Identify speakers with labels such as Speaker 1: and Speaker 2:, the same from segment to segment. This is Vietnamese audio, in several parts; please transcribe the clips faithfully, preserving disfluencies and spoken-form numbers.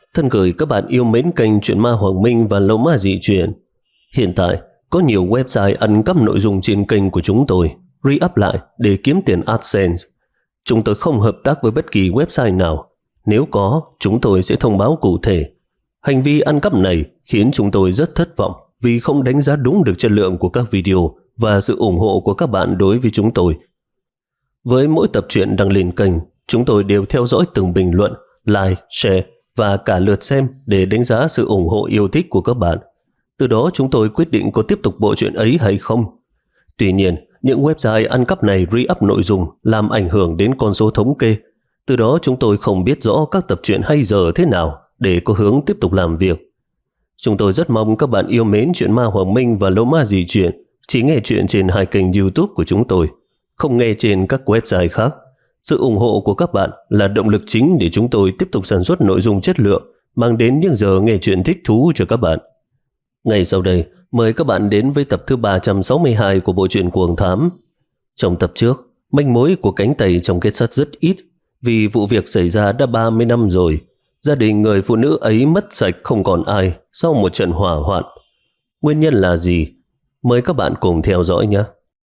Speaker 1: Thân gửi các bạn yêu mến kênh Chuyện Ma Hoàng Minh và Lâu Ma Dị Chuyện. Hiện tại, có nhiều website ăn cắp nội dung trên kênh của chúng tôi, re-up lại để kiếm tiền AdSense. Chúng tôi không hợp tác với bất kỳ website nào. Nếu có, chúng tôi sẽ thông báo cụ thể. Hành vi ăn cắp này khiến chúng tôi rất thất vọng vì không đánh giá đúng được chất lượng của các video và sự ủng hộ của các bạn đối với chúng tôi. Với mỗi tập truyện đăng lên kênh, chúng tôi đều theo dõi từng bình luận, like, share và cả lượt xem để đánh giá sự ủng hộ yêu thích của các bạn. Từ đó chúng tôi quyết định có tiếp tục bộ truyện ấy hay không. Tuy nhiên, những website ăn cắp này re-up nội dung làm ảnh hưởng đến con số thống kê. Từ đó chúng tôi không biết rõ các tập truyện hay dở thế nào để có hướng tiếp tục làm việc. Chúng tôi rất mong các bạn yêu mến Chuyện Ma Hoàng Minh và Lâu Ma Dị Chuyện chỉ nghe chuyện trên hai kênh YouTube của chúng tôi, không nghe trên các website khác. Sự ủng hộ của các bạn là động lực chính để chúng tôi tiếp tục sản xuất nội dung chất lượng, mang đến những giờ nghe chuyện thích thú cho các bạn. Ngay sau đây, mời các bạn đến với tập thứ ba trăm sáu mươi hai của bộ truyện Cuồng Thám. Trong tập trước, manh mối của cánh tay trong kết sắt rất ít, vì vụ việc xảy ra đã ba mươi năm rồi. Gia đình người phụ nữ ấy mất sạch không còn ai sau một trận hỏa hoạn. Nguyên nhân là gì? Mời các bạn cùng theo dõi nhé.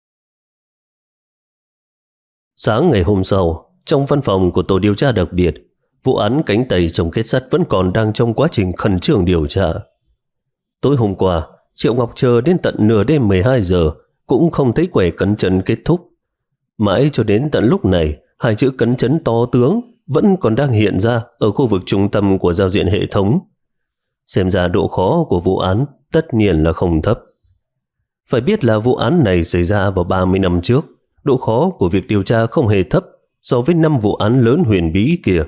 Speaker 1: Sáng ngày hôm sau, trong văn phòng của tổ điều tra đặc biệt, vụ án cánh tay trong kết sắt vẫn còn đang trong quá trình khẩn trương điều tra. Tối hôm qua, Triệu Ngọc chờ đến tận nửa đêm mười hai giờ cũng không thấy quẻ cấn chân kết thúc. Mãi cho đến tận lúc này, hai chữ cấn chấn to tướng vẫn còn đang hiện ra ở khu vực trung tâm của giao diện hệ thống. Xem ra độ khó của vụ án tất nhiên là không thấp. Phải biết là vụ án này xảy ra vào ba mươi năm trước, độ khó của việc điều tra không hề thấp so với năm vụ án lớn huyền bí kia.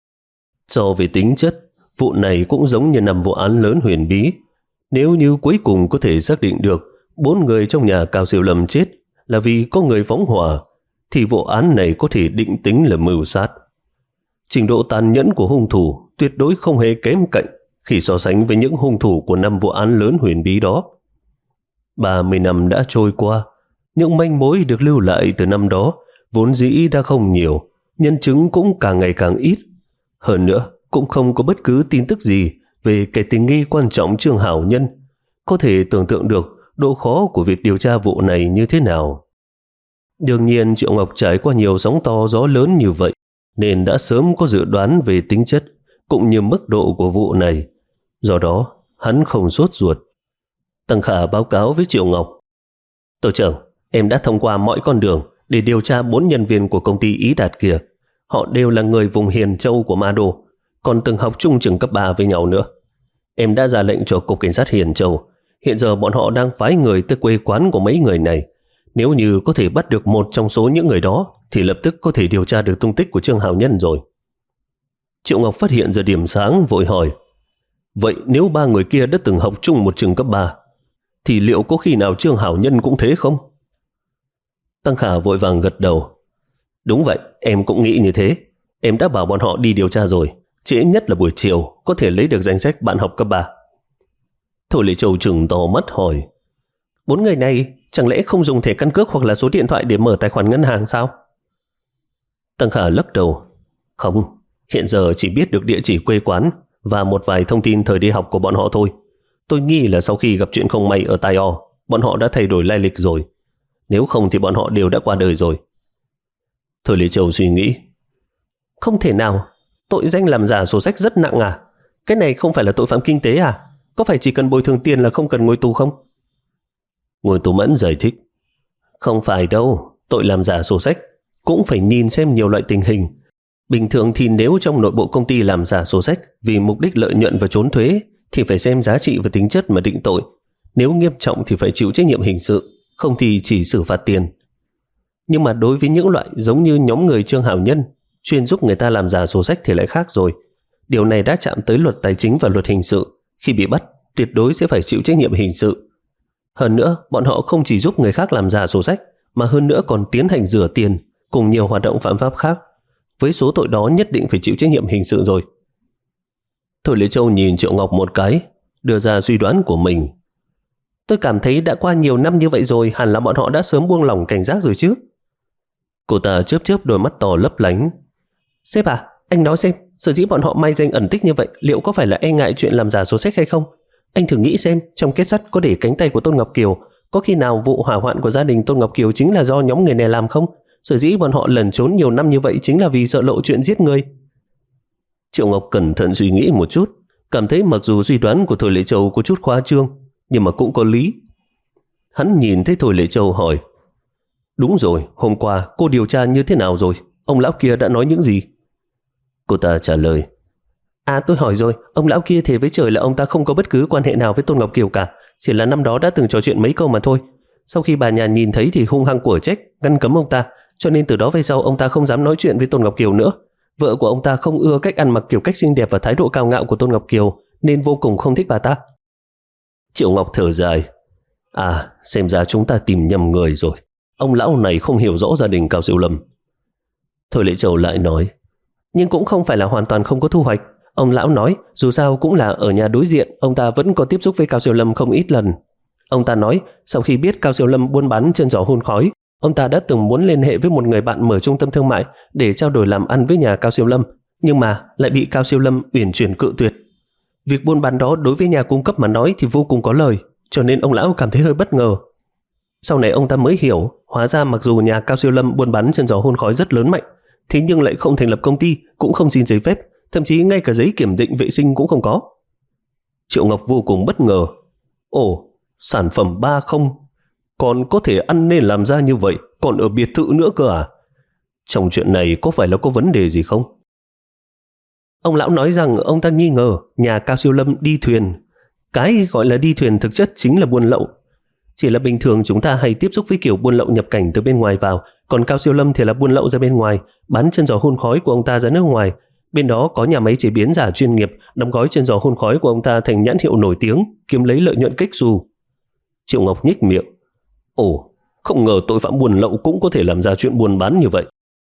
Speaker 1: So về tính chất, vụ này cũng giống như năm vụ án lớn huyền bí. Nếu như cuối cùng có thể xác định được bốn người trong nhà Cao Siêu Lâm chết là vì có người phóng hỏa, thì vụ án này có thể định tính là mưu sát. Trình độ tàn nhẫn của hung thủ tuyệt đối không hề kém cạnh khi so sánh với những hung thủ của năm vụ án lớn huyền bí đó. ba mươi năm đã trôi qua, những manh mối được lưu lại từ năm đó vốn dĩ đã không nhiều, nhân chứng cũng càng ngày càng ít. Hơn nữa, cũng không có bất cứ tin tức gì về kẻ tình nghi quan trọng Trương Hảo Nhân. Có thể tưởng tượng được độ khó của việc điều tra vụ này như thế nào. Đương nhiên Triệu Ngọc trải qua nhiều sóng to gió lớn như vậy, nên đã sớm có dự đoán về tính chất cũng như mức độ của vụ này. Do đó, hắn không sốt ruột. Tăng Khả báo cáo với Triệu Ngọc: "Tổ trưởng, em đã thông qua mọi con đường để điều tra bốn nhân viên của công ty Ý Đạt kia. Họ đều là người vùng Hiền Châu của Ma Đô, còn từng học chung trường cấp ba với nhau nữa. Em đã ra lệnh cho Cục Cảnh sát Hiền Châu. Hiện giờ bọn họ đang phái người tới quê quán của mấy người này. Nếu như có thể bắt được một trong số những người đó thì lập tức có thể điều tra được tung tích của Trương Hảo Nhân rồi." Triệu Ngọc phát hiện ra điểm sáng, vội hỏi: "Vậy nếu ba người kia đã từng học chung một trường cấp ba, thì liệu có khi nào Trương Hảo Nhân cũng thế không?" Tăng Khả vội vàng gật đầu: "Đúng vậy, em cũng nghĩ như thế. Em đã bảo bọn họ đi điều tra rồi, trễ nhất là buổi chiều có thể lấy được danh sách bạn học cấp ba." Thôi Lệ Châu trừng to mắt hỏi: "Bốn người này chẳng lẽ không dùng thẻ căn cước hoặc là số điện thoại để mở tài khoản ngân hàng sao?" Tăng Khả lắc đầu: "Không, hiện giờ chỉ biết được địa chỉ quê quán và một vài thông tin thời đi học của bọn họ thôi. Tôi nghi là sau khi gặp chuyện không may ở Tai O, bọn họ đã thay đổi lai lịch rồi. Nếu không thì bọn họ đều đã qua đời rồi." Thôi Lệ Châu suy nghĩ: "Không thể nào, tội danh làm giả sổ sách rất nặng à? Cái này không phải là tội phạm kinh tế à? Có phải chỉ cần bồi thường tiền là không cần ngồi tù không?" Ngô Tú Mẫn giải thích: "Không phải đâu, tội làm giả sổ sách cũng phải nhìn xem nhiều loại tình hình. Bình thường thì nếu trong nội bộ công ty làm giả sổ sách vì mục đích lợi nhuận và trốn thuế thì phải xem giá trị và tính chất mà định tội. Nếu nghiêm trọng thì phải chịu trách nhiệm hình sự, không thì chỉ xử phạt tiền. Nhưng mà đối với những loại giống như nhóm người Trương Hảo Nhân chuyên giúp người ta làm giả sổ sách thì lại khác rồi. Điều này đã chạm tới luật tài chính và luật hình sự. Khi bị bắt, tuyệt đối sẽ phải chịu trách nhiệm hình sự. Hơn nữa, bọn họ không chỉ giúp người khác làm giả sổ sách, mà hơn nữa còn tiến hành rửa tiền cùng nhiều hoạt động phạm pháp khác. Với số tội đó nhất định phải chịu trách nhiệm hình sự rồi." Thôi Lệ Châu nhìn Triệu Ngọc một cái, đưa ra suy đoán của mình: "Tôi cảm thấy đã qua nhiều năm như vậy rồi, hẳn là bọn họ đã sớm buông lỏng cảnh giác rồi chứ." Cô ta chớp chớp đôi mắt to lấp lánh: "Sếp à, anh nói xem,
Speaker 2: Sở dĩ bọn họ mai danh ẩn tích như vậy, liệu có phải là e ngại chuyện làm giả sổ sách hay không? Anh thử nghĩ xem, trong kết sắt có để cánh tay của Tôn Ngọc Kiều, có khi nào vụ hỏa hoạn của gia đình Tôn Ngọc Kiều chính là do nhóm người này làm không? Sở dĩ bọn họ lẩn trốn nhiều năm như vậy chính là vì sợ lộ chuyện giết người.
Speaker 1: Triệu Ngọc cẩn thận suy nghĩ một chút, cảm thấy mặc dù suy đoán của Thôi Lệ Châu có chút khoa trương, nhưng mà cũng có lý. Hắn nhìn thấy Thôi Lệ Châu hỏi: Đúng rồi, hôm qua cô điều tra như thế nào rồi? Ông lão kia đã nói những gì?
Speaker 2: Cô ta trả lời: À, tôi hỏi rồi, ông lão kia thề với trời là ông ta không có bất cứ quan hệ nào với Tôn Ngọc Kiều cả, chỉ là năm đó đã từng trò chuyện mấy câu mà thôi. Sau khi bà nhà nhìn thấy thì hung hăng của trách, ngăn cấm ông ta, cho nên từ đó về sau ông ta không dám nói chuyện với Tôn Ngọc Kiều nữa. Vợ của ông ta không ưa cách ăn mặc, kiểu cách xinh đẹp và thái độ cao ngạo của Tôn Ngọc Kiều, nên vô cùng không thích bà ta.
Speaker 1: Triệu Ngọc thở dài: À, xem ra chúng ta tìm nhầm người rồi. Ông lão này không hiểu rõ gia đình Cao Siêu Lâm.
Speaker 2: Thôi Lệ Châu lại nói: Nhưng cũng không phải là hoàn toàn không có thu hoạch. Ông lão nói dù sao cũng là ở nhà đối diện, ông ta vẫn có tiếp xúc với Cao Siêu Lâm không ít lần. Ông ta nói sau khi biết Cao Siêu Lâm buôn bán chân giò hun khói, ông ta đã từng muốn liên hệ với một người bạn mở trung tâm thương mại để trao đổi làm ăn với nhà Cao Siêu Lâm, nhưng mà lại bị Cao Siêu Lâm uyển chuyển cự tuyệt. Việc buôn bán đó đối với nhà cung cấp mà nói thì vô cùng có lời, cho nên ông lão cảm thấy hơi bất ngờ. Sau này ông ta mới hiểu, hóa ra mặc dù nhà Cao Siêu Lâm buôn bán chân giò hun khói rất lớn mạnh, thế nhưng lại không thành lập công ty, cũng không xin giấy phép, thậm chí ngay cả giấy kiểm định vệ sinh cũng không có.
Speaker 1: Triệu Ngọc vô cùng bất ngờ. Ồ, sản phẩm ba không, còn có thể ăn nên làm ra như vậy, còn ở biệt thự nữa cơ à? Trong chuyện này có phải là có vấn đề gì không?
Speaker 2: Ông lão nói rằng ông ta nghi ngờ nhà Cao Siêu Lâm đi thuyền. Cái gọi là đi thuyền thực chất chính là buôn lậu. Chỉ là bình thường chúng ta hay tiếp xúc với kiểu buôn lậu nhập cảnh từ bên ngoài vào, còn Cao Siêu Lâm thì là buôn lậu ra bên ngoài, bán chân giò hun khói của ông ta ra nước ngoài. Bên đó có nhà máy chế biến giả chuyên nghiệp, đóng gói chân giò hun khói của ông ta thành nhãn hiệu nổi tiếng, kiếm lấy lợi nhuận kích xù.
Speaker 1: Triệu Ngọc nhếch miệng. Ồ, không ngờ tội phạm buôn lậu cũng có thể làm ra chuyện buôn bán như vậy.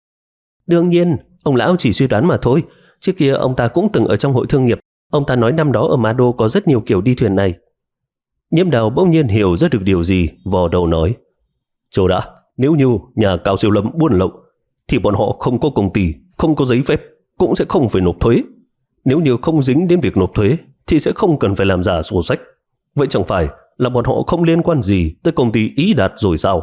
Speaker 2: Đương nhiên, ông lão chỉ suy đoán mà thôi. Trước kia ông ta cũng từng ở trong hội thương nghiệp. Ông ta nói năm đó ở Ma Đô có rất nhiều kiểu đi thuyền này.
Speaker 1: Nhiễm Đào bỗng nhiên hiểu ra được điều gì, vò đầu nói: Chờ đã, nếu như nhà Cao Siêu Lâm buôn lậu thì bọn họ không có công ty, không có giấy phép, cũng sẽ không phải nộp thuế. Nếu như không dính đến việc nộp thuế thì sẽ không cần phải làm giả sổ sách. Vậy chẳng phải là bọn họ không liên quan gì tới công ty Ý Đạt rồi sao?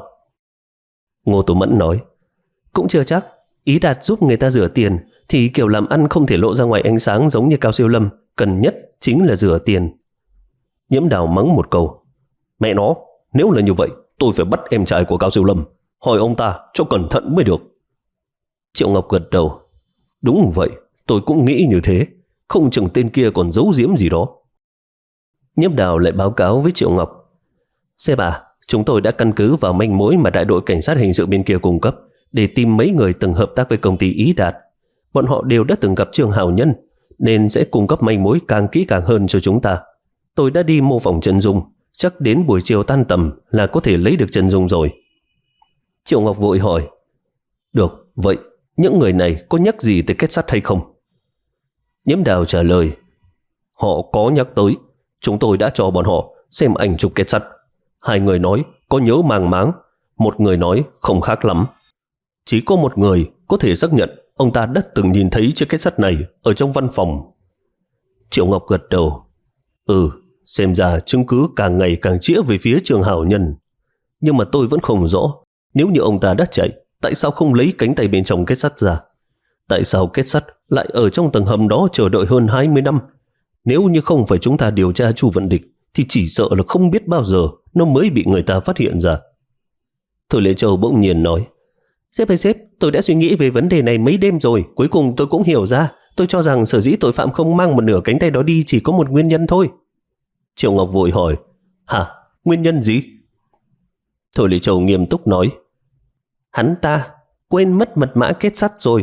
Speaker 2: Ngô Tú Mẫn nói: Cũng chưa chắc. Ý Đạt giúp người ta rửa tiền thì kiểu làm ăn không thể lộ ra ngoài ánh sáng giống như Cao Siêu Lâm, cần nhất chính là rửa tiền.
Speaker 1: Nhiễm Đào mắng một câu: Mẹ nó, nếu là như vậy tôi phải bắt em trai của Cao Siêu Lâm, hỏi ông ta cho cẩn thận mới được.
Speaker 2: Triệu Ngọc gật đầu:
Speaker 1: Đúng vậy, tôi cũng nghĩ như thế, không chừng tên kia còn giấu giếm gì đó.
Speaker 2: Nhiễm Đào lại báo cáo với Triệu Ngọc: Sếp à, chúng tôi đã căn cứ vào manh mối mà đại đội cảnh sát hình sự bên kia cung cấp để tìm mấy người từng hợp tác với công ty Ý Đạt. Bọn họ đều đã từng gặp Trương Hào Nhân, nên sẽ cung cấp manh mối càng kỹ càng hơn cho chúng ta. Tôi đã đi mô phỏng chân dung, chắc đến buổi chiều tan tầm là có thể lấy được chân dung rồi.
Speaker 1: Triệu Ngọc vội hỏi: Được, vậy những người này có nhắc gì tới kết sắt hay không?
Speaker 2: Nhiễm Đào trả lời:
Speaker 1: Họ có nhắc tới, chúng tôi đã cho bọn họ xem ảnh chụp kết sắt. Hai người nói có nhớ màng máng, một người nói không khác lắm. Chỉ có một người có thể xác nhận ông ta đã từng nhìn thấy chiếc kết sắt này ở trong văn phòng.
Speaker 2: Triệu Ngọc gật đầu:
Speaker 1: Ừ, xem ra chứng cứ càng ngày càng chĩa về phía Trương Hào Nhân. Nhưng mà tôi vẫn không rõ, nếu như ông ta đã chạy, tại sao không lấy cánh tay bên trong kết sắt ra? Tại sao kết sắt lại ở trong tầng hầm đó chờ đợi hơn hai mươi năm? Nếu như không phải chúng ta điều tra Chu Vận Địch thì chỉ sợ là không biết bao giờ nó mới bị người ta phát hiện ra.
Speaker 2: Thôi Lệ Châu bỗng nhiên nói: Sếp ơi sếp, tôi đã suy nghĩ về vấn đề này mấy đêm rồi, cuối cùng tôi cũng hiểu ra. Tôi cho rằng sở dĩ tội phạm không mang một nửa cánh tay đó đi chỉ có một nguyên nhân thôi.
Speaker 1: Triệu Ngọc vội hỏi: Hả? Nguyên nhân gì?
Speaker 2: Thôi Lệ Châu nghiêm túc nói: Hắn ta quên mất mật mã kết sắt rồi.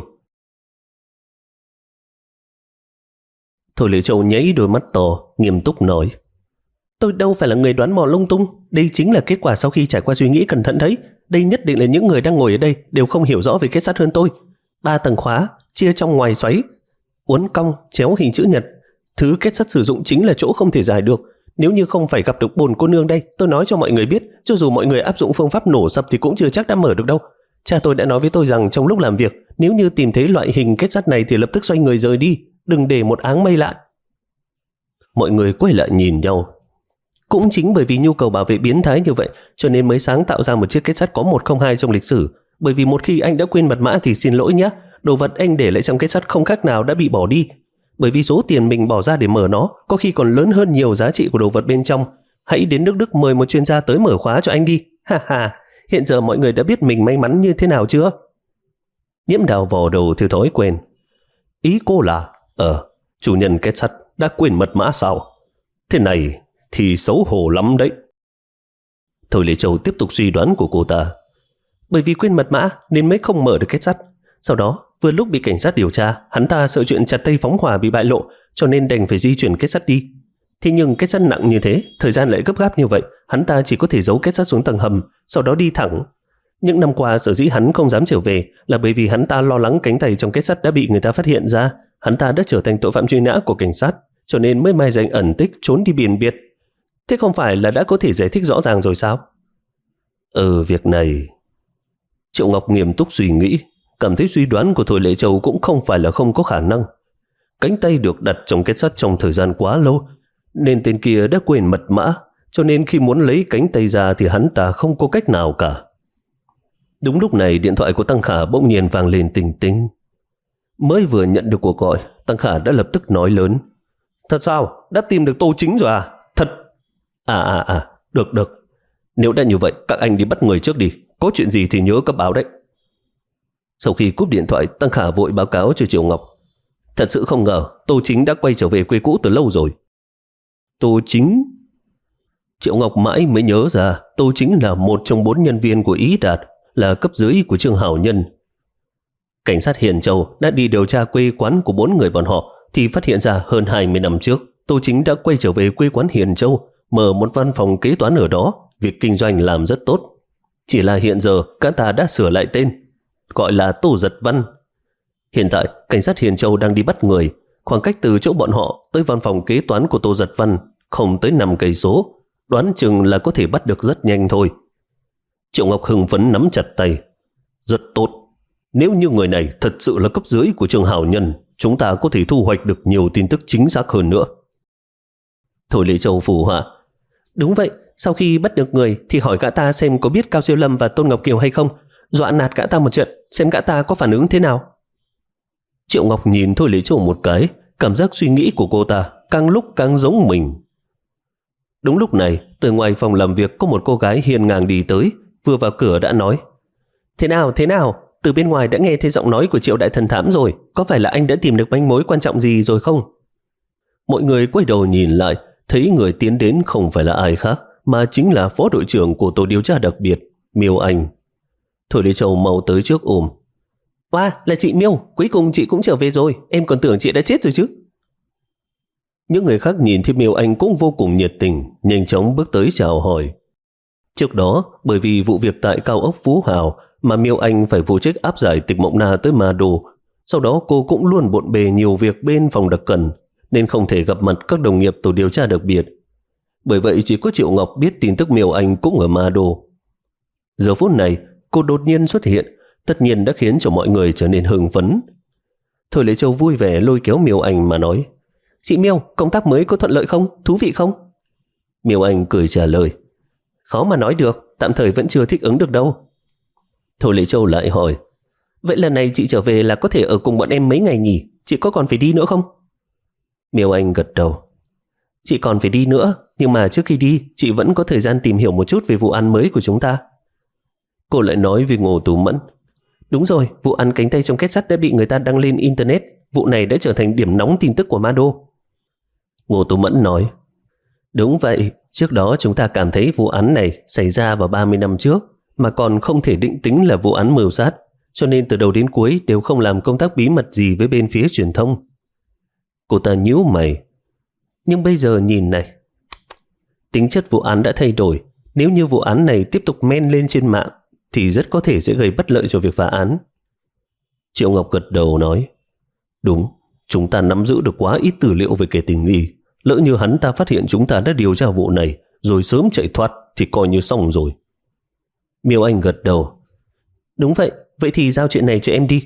Speaker 1: Thôi Lệ Châu nháy đôi mắt to, nghiêm túc nói:
Speaker 2: Tôi đâu phải là người đoán mò lung tung, đây chính là kết quả sau khi trải qua suy nghĩ cẩn thận đấy. Đây nhất định là những người đang ngồi ở đây đều không hiểu rõ về kết sắt hơn tôi. Ba tầng khóa, chia trong ngoài xoáy, uốn cong, chéo hình chữ nhật. Thứ kết sắt sử dụng chính là chỗ không thể giải được. Nếu như không phải gặp được bồn cô nương đây, tôi nói cho mọi người biết, cho dù mọi người áp dụng phương pháp nổ sập thì cũng chưa chắc đã mở được đâu. Cha tôi đã nói với tôi rằng trong lúc làm việc, nếu như tìm thấy loại hình kết sắt này thì lập tức xoay người rời đi. đừng để một áng mây lại.
Speaker 1: Mọi người quay lại nhìn nhau.
Speaker 2: Cũng chính bởi vì nhu cầu bảo vệ biến thái như vậy cho nên mới sáng tạo ra một chiếc kết sắt có một không hai trong lịch sử. Bởi vì một khi anh đã quên mật mã thì xin lỗi nhé, đồ vật anh để lại trong kết sắt không khác nào đã bị bỏ đi. Bởi vì số tiền mình bỏ ra để mở nó có khi còn lớn hơn nhiều giá trị của đồ vật bên trong. Hãy đến nước Đức mời một chuyên gia tới mở khóa cho anh đi. Ha ha, hiện giờ mọi người đã biết mình may mắn như thế nào chưa?
Speaker 1: Nhiễm Đào vò đầu theo thói quen. Ý cô là, ờ, chủ nhân kết sắt đã quên mật mã sao? Thế này thì xấu hổ lắm đấy.
Speaker 2: Thôi Lệ Châu tiếp tục suy đoán của cô ta. Bởi vì quên mật mã nên mới không mở được kết sắt. Sau đó, vừa lúc bị cảnh sát điều tra, hắn ta sợ chuyện chặt tay phóng hỏa bị bại lộ cho nên đành phải di chuyển kết sắt đi. Thế nhưng kết sắt nặng như thế, thời gian lại gấp gáp như vậy, hắn ta chỉ có thể giấu kết sắt xuống tầng hầm, sau đó đi thẳng. Những năm qua sở dĩ hắn không dám trở về là bởi vì hắn ta lo lắng cánh tay trong kết sắt đã bị người ta phát hiện ra. Hắn ta đã trở thành tội phạm truy nã của cảnh sát, cho nên mới mai danh ẩn tích trốn đi biển biệt. Thế không phải là đã có thể giải thích rõ ràng rồi sao?
Speaker 1: Ừ, việc này... Triệu Ngọc nghiêm túc suy nghĩ, cảm thấy suy đoán của Thôi Lệ Châu cũng không phải là không có khả năng. Cánh tay được đặt trong kết sắt trong thời gian quá lâu, nên tên kia đã quên mật mã, cho nên khi muốn lấy cánh tay ra thì hắn ta không có cách nào cả. Đúng lúc này điện thoại của Tăng Khả bỗng nhiên vang lên tình tính. Mới vừa nhận được cuộc gọi, Tăng Khả đã lập tức nói lớn.
Speaker 2: Thật sao? Đã tìm được Tô Chính rồi à? Thật?
Speaker 1: À à à, được được. Nếu đã như vậy, các anh đi bắt người trước đi. Có chuyện gì thì nhớ cấp báo đấy. Sau khi cúp điện thoại, Tăng Khả vội báo cáo cho Triệu Ngọc. Thật sự không ngờ Tô Chính đã quay trở về quê cũ từ lâu rồi. Tô Chính? Triệu Ngọc mãi mới nhớ ra Tô Chính là một trong bốn nhân viên của Ý Đạt, là cấp dưới của Trương Hảo Nhân. Cảnh sát Hiền Châu đã đi điều tra quê quán của bốn người bọn họ thì phát hiện ra hơn hai mươi năm trước Tô Chính đã quay trở về quê quán Hiền Châu, mở một văn phòng kế toán ở đó. Việc kinh doanh làm rất tốt. Chỉ là hiện giờ cả ta đã sửa lại tên, gọi là Tô Giật Văn. Hiện tại cảnh sát Hiền Châu đang đi bắt người. Khoảng cách từ chỗ bọn họ tới văn phòng kế toán của Tô Giật Văn không tới năm cây số, đoán chừng là có thể bắt được rất nhanh thôi. Triệu Ngọc hưng phấn nắm chặt tay. Rất tốt. Nếu như người này thật sự là cấp dưới của Trương Hảo Nhân, chúng ta có thể thu hoạch được nhiều tin tức chính xác hơn nữa.
Speaker 2: Thôi Lệ Châu phụ họa. Đúng vậy, sau khi bắt được người thì hỏi gã ta xem có biết Cao Siêu Lâm và Tôn Ngọc Kiều hay không, dọa nạt gã ta một trận, xem gã ta có phản ứng thế nào.
Speaker 1: Triệu Ngọc nhìn Thôi Lệ Châu một cái, cảm giác suy nghĩ của cô ta càng lúc càng giống mình. Đúng lúc này, từ ngoài phòng làm việc có một cô gái hiên ngang đi tới, vừa vào cửa đã nói.
Speaker 2: Thế nào, thế nào? Từ bên ngoài đã nghe thấy giọng nói của Triệu Đại Thần Thám rồi, có phải là anh đã tìm được manh mối quan trọng gì rồi không?
Speaker 1: Mọi người quay đầu nhìn lại, thấy người tiến đến không phải là ai khác, mà chính là phó đội trưởng của tổ điều tra đặc biệt, Miêu Anh. Thôi Lệ Châu mau tới trước ôm.
Speaker 2: Wow, là chị Miêu, cuối cùng chị cũng trở về rồi, em còn tưởng chị đã chết rồi chứ.
Speaker 1: Những người khác nhìn thấy Miêu Anh cũng vô cùng nhiệt tình, nhanh chóng bước tới chào hỏi. Trước đó, bởi vì vụ việc tại cao ốc Phú Hào mà Miêu Anh phải phụ trách áp giải Tịch Mộng Na tới Ma Đô. Sau đó cô cũng luôn bộn bề nhiều việc bên phòng đặc cần, nên không thể gặp mặt các đồng nghiệp tổ điều tra đặc biệt. Bởi vậy chỉ có Triệu Ngọc biết tin tức Miêu Anh cũng ở Ma Đô. Giờ phút này, cô đột nhiên xuất hiện, tất nhiên đã khiến cho mọi người trở nên hưng phấn. Thôi Lệ Châu vui vẻ lôi kéo Miêu Anh mà nói.
Speaker 2: Chị Miêu, công tác mới có thuận lợi không? Thú vị không?
Speaker 1: Miêu Anh cười trả lời.
Speaker 2: Khó mà nói được, tạm thời vẫn chưa thích ứng được đâu.
Speaker 1: Thôi Lệ Châu lại hỏi.
Speaker 2: Vậy lần này chị trở về là có thể ở cùng bọn em mấy ngày nhỉ? Chị có còn phải đi nữa không?
Speaker 1: Miêu Anh gật đầu.
Speaker 2: Chị còn phải đi nữa, nhưng mà trước khi đi, chị vẫn có thời gian tìm hiểu một chút về vụ án mới của chúng ta.
Speaker 1: Cô lại nói với Ngô Tú Mẫn.
Speaker 2: Đúng rồi, vụ án cánh tay trong kết sắt đã bị người ta đăng lên Internet. Vụ này đã trở thành điểm nóng tin tức của Ma Đô.
Speaker 1: Ngô Tú Mẫn nói.
Speaker 2: Đúng vậy, trước đó chúng ta cảm thấy vụ án này xảy ra vào ba mươi năm trước, mà còn không thể định tính là vụ án mưu sát, cho nên từ đầu đến cuối đều không làm công tác bí mật gì với bên phía truyền thông.
Speaker 1: Cô ta nhíu mày.
Speaker 2: Nhưng bây giờ nhìn này, tính chất vụ án đã thay đổi. Nếu như vụ án này tiếp tục men lên trên mạng thì rất có thể sẽ gây bất lợi cho việc phá án.
Speaker 1: Triệu Ngọc gật đầu nói. Đúng, chúng ta nắm giữ được quá ít tư liệu về kẻ tình nghi. Lỡ như hắn ta phát hiện chúng ta đã điều tra vụ này rồi sớm chạy thoát thì coi như xong rồi.
Speaker 2: Miêu Anh gật đầu. Đúng vậy, vậy thì giao chuyện này cho em đi.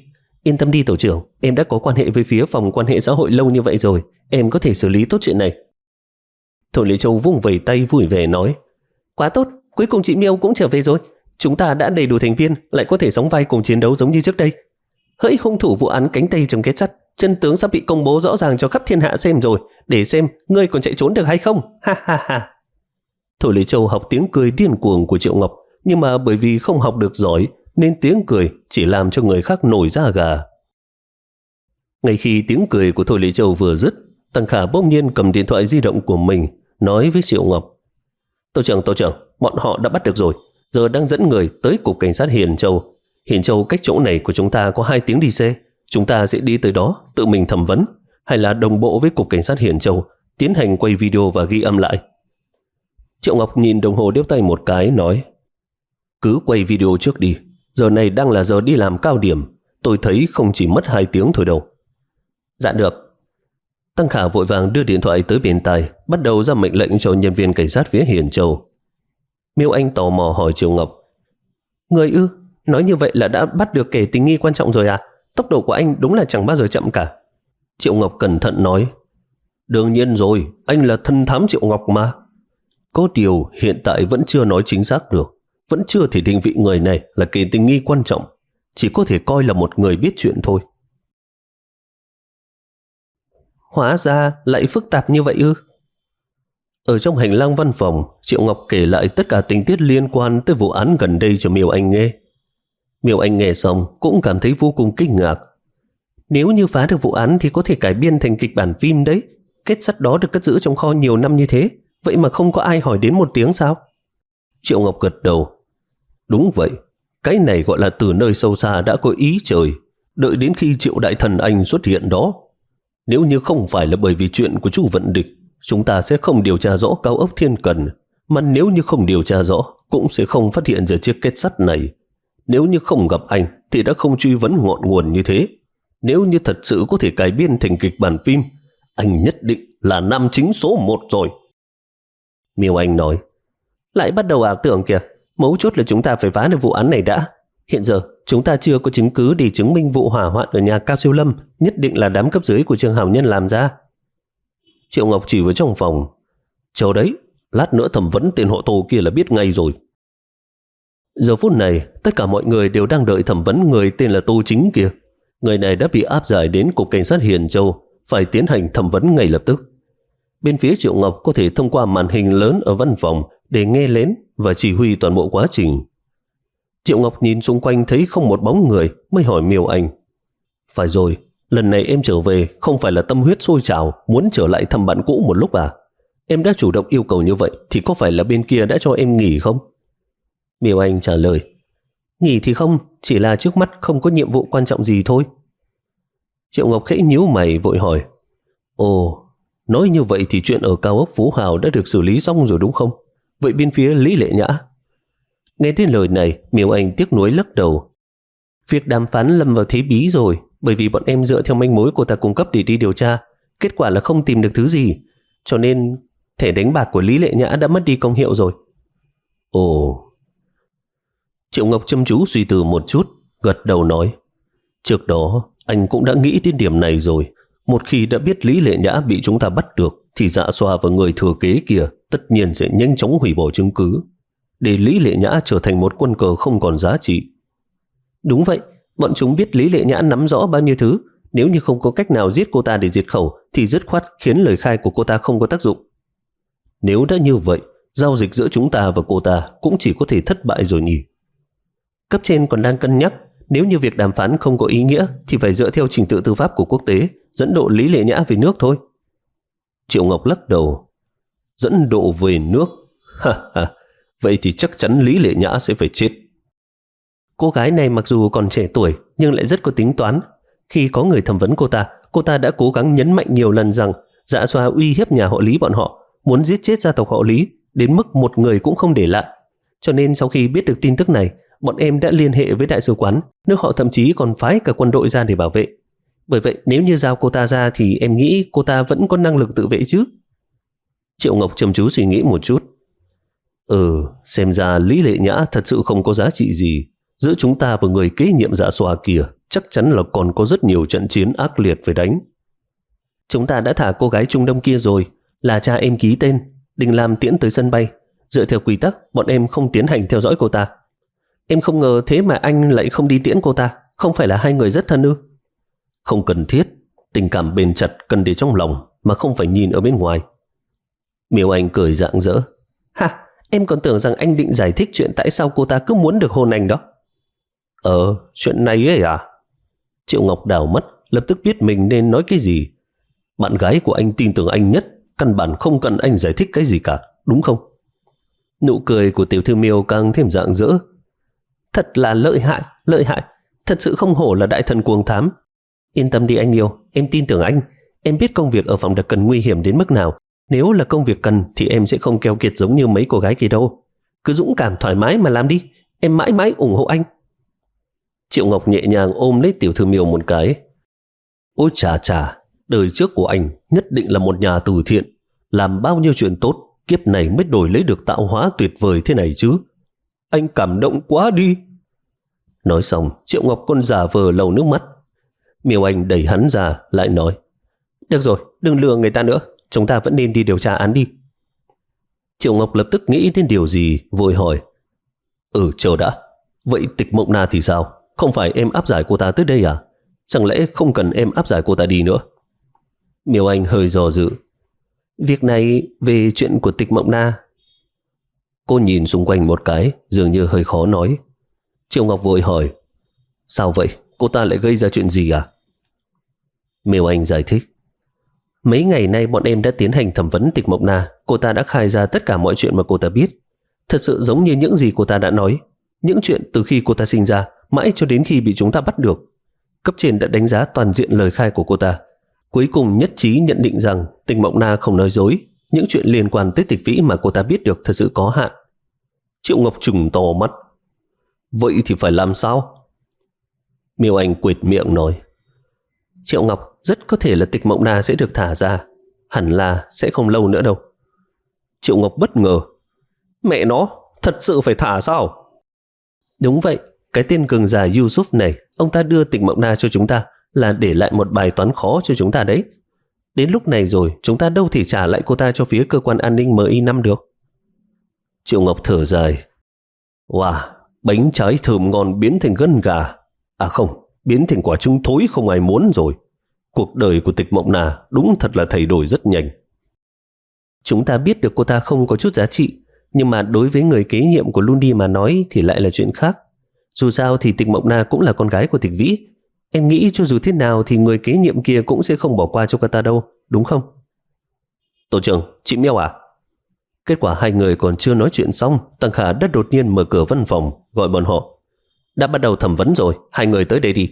Speaker 2: Yên tâm đi tổ trưởng, em đã có quan hệ với phía phòng quan hệ xã hội lâu như vậy rồi, em có thể xử lý tốt chuyện này.
Speaker 1: Thôi Lệ Châu vung vẩy tay vui vẻ nói.
Speaker 2: Quá tốt, cuối cùng chị Miêu cũng trở về rồi. Chúng ta đã đầy đủ thành viên, lại có thể sóng vai cùng chiến đấu giống như trước đây. Hỡi hung thủ vụ án cánh tay trong kết sắt, chân tướng sắp bị công bố rõ ràng cho khắp thiên hạ xem rồi, để xem ngươi còn chạy trốn được hay không. Ha ha ha.
Speaker 1: Thôi Lệ Châu học tiếng cười điên cuồng của Triệu Ngọc, nhưng mà bởi vì không học được giỏi nên tiếng cười chỉ làm cho người khác nổi da gà. Ngay khi tiếng cười của Thôi Lệ Châu vừa dứt, Tăng Khả bỗng nhiên cầm điện thoại di động của mình nói với Triệu Ngọc. Tổ trưởng, tổ trưởng, bọn họ đã bắt được rồi, giờ đang dẫn người tới cục cảnh sát Hiền Châu. Hiền Châu cách chỗ này của chúng ta có hai tiếng đi xe. Chúng ta sẽ đi tới đó tự mình thẩm vấn, hay là đồng bộ với cục cảnh sát Hiền Châu tiến hành quay video và ghi âm lại. Triệu Ngọc nhìn đồng hồ đeo tay một cái nói, cứ quay video trước đi, giờ này đang là giờ đi làm cao điểm, tôi thấy không chỉ mất hai tiếng thôi đâu.
Speaker 2: Dạ được.
Speaker 1: Tăng Khả vội vàng đưa điện thoại tới bên tai, bắt đầu ra mệnh lệnh cho nhân viên cảnh sát phía Hiền Châu.
Speaker 2: Miêu Anh tò mò hỏi Triệu Ngọc, người ư, nói như vậy là đã bắt được kẻ tình nghi quan trọng rồi à? Tốc độ của anh đúng là chẳng bao giờ chậm cả.
Speaker 1: Triệu Ngọc cẩn thận nói, đương nhiên rồi, anh là thân thám Triệu Ngọc mà. Có điều hiện tại vẫn chưa nói chính xác được, vẫn chưa thể định vị người này là kẻ tình nghi quan trọng, chỉ có thể coi là một người biết chuyện thôi.
Speaker 2: Hóa ra lại phức tạp như vậy ư?
Speaker 1: Ở trong hành lang văn phòng, Triệu Ngọc kể lại tất cả tình tiết liên quan tới vụ án gần đây cho Miêu Anh nghe. Miêu Anh nghe xong cũng cảm thấy vô cùng kinh ngạc.
Speaker 2: Nếu như phá được vụ án thì có thể cải biên thành kịch bản phim đấy. Kết sắt đó được cất giữ trong kho nhiều năm như thế, vậy mà không có ai hỏi đến một tiếng sao?
Speaker 1: Triệu Ngọc gật đầu. Đúng vậy, cái này gọi là từ nơi sâu xa đã có ý trời, đợi đến khi Triệu Đại Thần Anh xuất hiện đó. Nếu như không phải là bởi vì chuyện của Chu Vận Địch, chúng ta sẽ không điều tra rõ cao ốc Thiên Cần, mà nếu như không điều tra rõ cũng sẽ không phát hiện ra chiếc kết sắt này. Nếu như không gặp anh thì đã không truy vấn ngọn nguồn như thế. Nếu như thật sự có thể cải biên thành kịch bản phim, anh nhất định là nam chính số một rồi.
Speaker 2: Miêu Anh nói, lại bắt đầu ảo tưởng kìa, mấu chốt là chúng ta phải phá được vụ án này đã. Hiện giờ chúng ta chưa có chứng cứ để chứng minh vụ hỏa hoạn ở nhà Cao Siêu Lâm nhất định là đám cấp dưới của Trương Hảo Nhân làm ra.
Speaker 1: Triệu Ngọc chỉ vào trong phòng, chờ đấy, lát nữa thẩm vấn tên họ Tô kia là biết ngay rồi. Giờ phút này, tất cả mọi người đều đang đợi thẩm vấn người tên là Tô Chính kia. Người này đã bị áp giải đến cục cảnh sát Hiền Châu, phải tiến hành thẩm vấn ngay lập tức. Bên phía Triệu Ngọc có thể thông qua màn hình lớn ở văn phòng để nghe lén và chỉ huy toàn bộ quá trình. Triệu Ngọc nhìn xung quanh thấy không một bóng người mới hỏi Miêu Anh, phải rồi, lần này em trở về không phải là tâm huyết sôi trào muốn trở lại thăm bạn cũ một lúc à? Em đã chủ động yêu cầu như vậy thì có phải là bên kia đã cho em nghỉ không?
Speaker 2: Miêu Anh trả lời, nghỉ thì không, chỉ là trước mắt không có nhiệm vụ quan trọng gì thôi.
Speaker 1: Triệu Ngọc khẽ nhíu mày vội hỏi, ồ, nói như vậy thì chuyện ở cao ốc Phú Hào đã được xử lý xong rồi đúng không? Vậy bên phía Lý Lệ Nhã?
Speaker 2: Nghe đến lời này, Miêu Anh tiếc nuối lắc đầu. Việc đàm phán lâm vào thế bí rồi, bởi vì bọn em dựa theo manh mối cô ta cung cấp để đi điều tra, kết quả là không tìm được thứ gì, cho nên thẻ đánh bạc của Lý Lệ Nhã đã mất đi công hiệu rồi.
Speaker 1: Ồ. Triệu Ngọc chăm chú suy tư một chút, gật đầu nói, trước đó anh cũng đã nghĩ đến điểm này rồi. Một khi đã biết Lý Lệ Nhã bị chúng ta bắt được thì Dạ Xoa và người thừa kế kia tất nhiên sẽ nhanh chóng hủy bỏ chứng cứ, để Lý Lệ Nhã trở thành một quân cờ không còn giá trị.
Speaker 2: Đúng vậy, bọn chúng biết Lý Lệ Nhã nắm rõ bao nhiêu thứ, nếu như không có cách nào giết cô ta để diệt khẩu thì dứt khoát khiến lời khai của cô ta không có tác dụng.
Speaker 1: Nếu đã như vậy, giao dịch giữa chúng ta và cô ta cũng chỉ có thể thất bại rồi nhỉ?
Speaker 2: Cấp trên còn đang cân nhắc, nếu như việc đàm phán không có ý nghĩa thì phải dựa theo trình tự tư pháp của quốc tế, dẫn độ Lý Lệ Nhã về nước thôi.
Speaker 1: Triệu Ngọc lắc đầu, dẫn độ về nước? Ha ha, vậy thì chắc chắn Lý Lệ Nhã sẽ phải chết.
Speaker 2: Cô gái này mặc dù còn trẻ tuổi nhưng lại rất có tính toán. Khi có người thẩm vấn cô ta, cô ta đã cố gắng nhấn mạnh nhiều lần rằng Dạ Xoa uy hiếp nhà họ Lý bọn họ, muốn giết chết gia tộc họ Lý, đến mức một người cũng không để lại. Cho nên sau khi biết được tin tức này, bọn em đã liên hệ với đại sứ quán, nước họ thậm chí còn phái cả quân đội ra để bảo vệ. Bởi vậy nếu như giao cô ta ra thì em nghĩ cô ta vẫn có năng lực tự vệ chứ.
Speaker 1: Triệu Ngọc chăm chú suy nghĩ một chút. Ừ, xem ra Lý Lệ Nhã thật sự không có giá trị gì. giữa chúng ta và người kế nhiệm Dạ Xoa kia chắc chắn là còn có rất nhiều trận chiến ác liệt phải đánh.
Speaker 2: Chúng ta đã thả cô gái Trung Đông kia rồi, là cha em ký tên, Đình Lam tiễn tới sân bay. Dựa theo quy tắc, bọn em không tiến hành theo dõi cô ta. Em không ngờ thế mà anh lại không đi tiễn cô ta. Không phải là hai người rất thân ư?
Speaker 1: Không cần thiết. Tình cảm bền chặt cần để trong lòng mà không phải nhìn ở bên ngoài.
Speaker 2: Miêu Anh cười rạng rỡ. Ha, em còn tưởng rằng anh định giải thích chuyện tại sao cô ta cứ muốn được hôn anh đó.
Speaker 1: Ờ, chuyện này ấy à? Triệu Ngọc đảo mắt, lập tức biết mình nên nói cái gì. Bạn gái của anh tin tưởng anh nhất, căn bản không cần anh giải thích cái gì cả, đúng không?
Speaker 2: Nụ cười của tiểu thư Miêu càng thêm rạng rỡ. Thật là lợi hại, lợi hại. Thật sự không hổ là đại thần cuồng thám. Yên tâm đi anh yêu, em tin tưởng anh. Em biết công việc ở phòng đặc cần nguy hiểm đến mức nào. Nếu là công việc cần thì em sẽ không keo kiệt giống như mấy cô gái kia đâu. Cứ dũng cảm thoải mái mà làm đi. Em mãi mãi ủng hộ anh.
Speaker 1: Triệu Ngọc nhẹ nhàng ôm lấy tiểu thư Miêu một cái. Ôi chà chà, đời trước của anh nhất định là một nhà từ thiện. Làm bao nhiêu chuyện tốt, kiếp này mới đổi lấy được tạo hóa tuyệt vời thế này chứ. Anh cảm động quá đi. Nói xong, Triệu Ngọc còn giả vờ lau nước mắt.
Speaker 2: Miêu Anh đẩy hắn ra, lại nói. Được rồi, đừng lừa người ta nữa. Chúng ta vẫn nên đi điều tra án đi.
Speaker 1: Triệu Ngọc lập tức nghĩ đến điều gì, vội hỏi. Ừ, chờ đã. Vậy Tịch Mộng Na thì sao? Không phải em áp giải cô ta tới đây à? Chẳng lẽ không cần em áp giải cô ta đi nữa?
Speaker 2: Miêu Anh hơi dò dự. Việc này về chuyện của Tịch Mộng Na.
Speaker 1: Cô nhìn xung quanh một cái, dường như hơi khó nói. Triệu Ngọc vội hỏi. Sao vậy? Cô ta lại gây ra chuyện gì à?
Speaker 2: Miêu Anh giải thích. Mấy ngày nay bọn em đã tiến hành thẩm vấn Tịch Mộng Na. Cô ta đã khai ra tất cả mọi chuyện mà cô ta biết. Thật sự giống như những gì cô ta đã nói. Những chuyện từ khi cô ta sinh ra mãi cho đến khi bị chúng ta bắt được. Cấp trên đã đánh giá toàn diện lời khai của cô ta. Cuối cùng nhất trí nhận định rằng Tịch Mộng Na không nói dối. Những chuyện liên quan tới Tịch Vĩ mà cô ta biết được thật sự có hạn.
Speaker 1: Triệu Ngọc trừng to mắt. Vậy thì phải làm sao?
Speaker 2: Miêu Anh quệt miệng nói. Triệu Ngọc, rất có thể là Tịch Mộng Na sẽ được thả ra. Hẳn là sẽ không lâu nữa đâu.
Speaker 1: Triệu Ngọc bất ngờ. Mẹ nó, thật sự phải thả sao?
Speaker 2: Đúng vậy, cái tên cường giả Yusuf này, ông ta đưa Tịch Mộng Na cho chúng ta là để lại một bài toán khó cho chúng ta đấy. Đến lúc này rồi, chúng ta đâu thể trả lại cô ta cho phía cơ quan an ninh M I năm được.
Speaker 1: Triệu Ngọc thở dài. Wow, bánh trái thơm ngon biến thành gân gà. À không, biến thành quả trứng thối không ai muốn rồi. Cuộc đời của Tịch Mộng Na đúng thật là thay đổi rất nhanh.
Speaker 2: Chúng ta biết được cô ta không có chút giá trị, nhưng mà đối với người kế nhiệm của Lundi mà nói thì lại là chuyện khác. Dù sao thì Tịch Mộng Na cũng là con gái của Tịch Vĩ. Em nghĩ cho dù thế nào thì người kế nhiệm kia cũng sẽ không bỏ qua cho cô ta đâu, đúng không?
Speaker 1: Tổ trưởng, chị Miêu à? Kết quả hai người còn chưa nói chuyện xong, Tăng Khả đã đột nhiên mở cửa văn phòng, gọi bọn họ. Đã bắt đầu thẩm vấn rồi, hai người tới đây đi.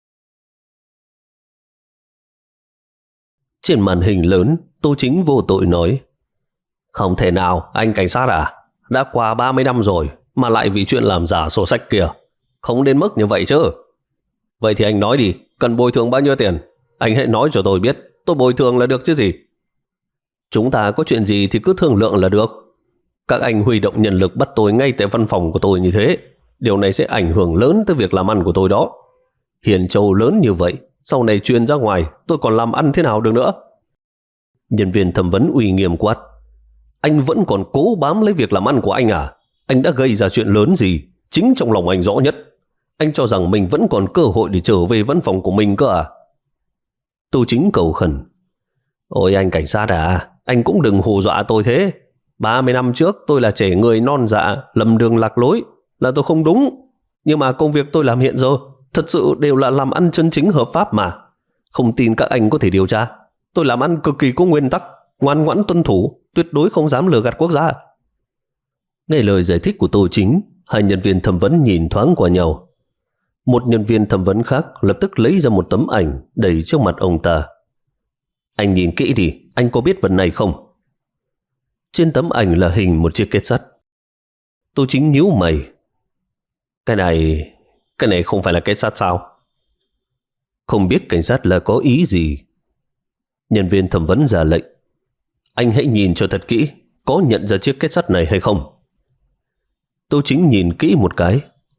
Speaker 1: Trên màn hình lớn, Tô Chính vô tội nói. Không thể nào, anh cảnh sát à? Đã qua ba mươi năm rồi, mà lại vì chuyện làm giả sổ sách kìa. Không đến mức như vậy chứ. Vậy thì anh nói đi, cần bồi thường bao nhiêu tiền? Anh hãy nói cho tôi biết, tôi bồi thường là được chứ gì. Chúng ta có chuyện gì thì cứ thương lượng là được. Các anh huy động nhân lực bắt tôi ngay tại văn phòng của tôi như thế. Điều này sẽ ảnh hưởng lớn tới việc làm ăn của tôi đó. Hiền Châu lớn như vậy, sau này truyền ra ngoài, tôi còn làm ăn thế nào được nữa? Nhân viên thẩm vấn uy nghiêm quát. Anh vẫn còn cố bám lấy việc làm ăn của anh à? Anh đã gây ra chuyện lớn gì? Chính trong lòng anh rõ nhất. Anh cho rằng mình vẫn còn cơ hội để trở về văn phòng của mình cơ à? Tô Chính cầu khẩn. Ôi anh cảnh sát à, anh cũng đừng hù dọa tôi thế. ba mươi năm trước tôi là trẻ người non dạ, lầm đường lạc lối, là tôi không đúng. Nhưng mà công việc tôi làm hiện giờ thật sự đều là làm ăn chân chính hợp pháp mà. Không tin các anh có thể điều tra. Tôi làm ăn cực kỳ có nguyên tắc, ngoan ngoãn tuân thủ, tuyệt đối không dám lừa gạt quốc gia. Nghe lời giải thích của Tô Chính, hai nhân viên thẩm vấn nhìn thoáng qua nhau. Một nhân viên thẩm vấn khác lập tức lấy ra một tấm ảnh đẩy trước mặt ông ta. Anh nhìn kỹ đi, anh có biết vật này không? Trên tấm ảnh là hình một chiếc kết sắt. Tô Chính nhíu mày. Cái này, cái này không phải là kết sắt sao? Không biết cảnh sát là có ý gì. Nhân viên thẩm vấn ra lệnh. Anh hãy nhìn cho thật kỹ, có nhận ra chiếc kết sắt này hay không? Tô Chính nhìn kỹ một cái,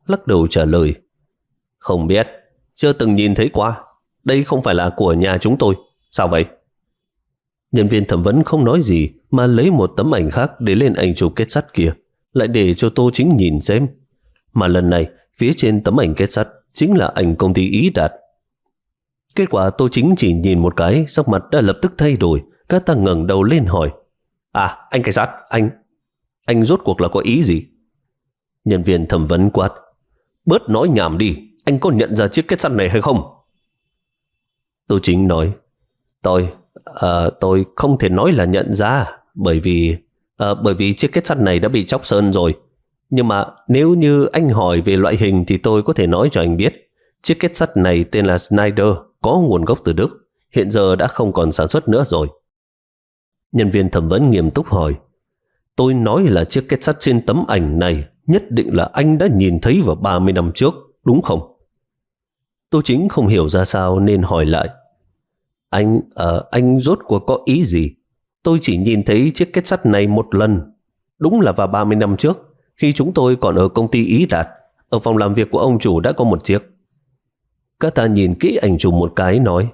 Speaker 1: lắc đầu trả lời. Không biết, chưa từng nhìn thấy qua. Đây không phải là của nhà chúng tôi. Sao vậy? Nhân viên thẩm vấn không nói gì mà lấy một tấm ảnh khác để lên ảnh chụp kết sắt kia, lại để cho Tô Chính nhìn xem. Mà lần này, phía trên tấm ảnh kết sắt chính là ảnh công ty Ý Đạt. Kết quả Tô Chính chỉ nhìn một cái, sắc mặt đã lập tức thay đổi. Các ta ngẩng đầu lên hỏi: À, anh cảnh sát, anh, anh rốt cuộc là có ý gì? Nhân viên thẩm vấn quát: Bớt nói nhảm đi, anh có nhận ra chiếc kết sắt này hay không? Tô Chính nói: Tôi, à, tôi không thể nói là nhận ra, bởi vì, à, bởi vì chiếc kết sắt này đã bị chóc sơn rồi. Nhưng mà nếu như anh hỏi về loại hình thì tôi có thể nói cho anh biết. Chiếc kết sắt này tên là Snyder, có nguồn gốc từ Đức, hiện giờ đã không còn sản xuất nữa rồi. Nhân viên thẩm vấn nghiêm túc hỏi: Tôi nói là chiếc kết sắt trên tấm ảnh này nhất định là anh đã nhìn thấy vào ba mươi năm trước, đúng không? Tô Chính không hiểu ra sao nên hỏi lại: Anh, à, anh rốt cuộc có ý gì? Tôi chỉ nhìn thấy chiếc kết sắt này một lần. Đúng là vào ba mươi năm trước, khi chúng tôi còn ở công ty Ý Đạt, ở phòng làm việc của ông chủ đã có một chiếc. Các ta nhìn kỹ ảnh chụp một cái nói: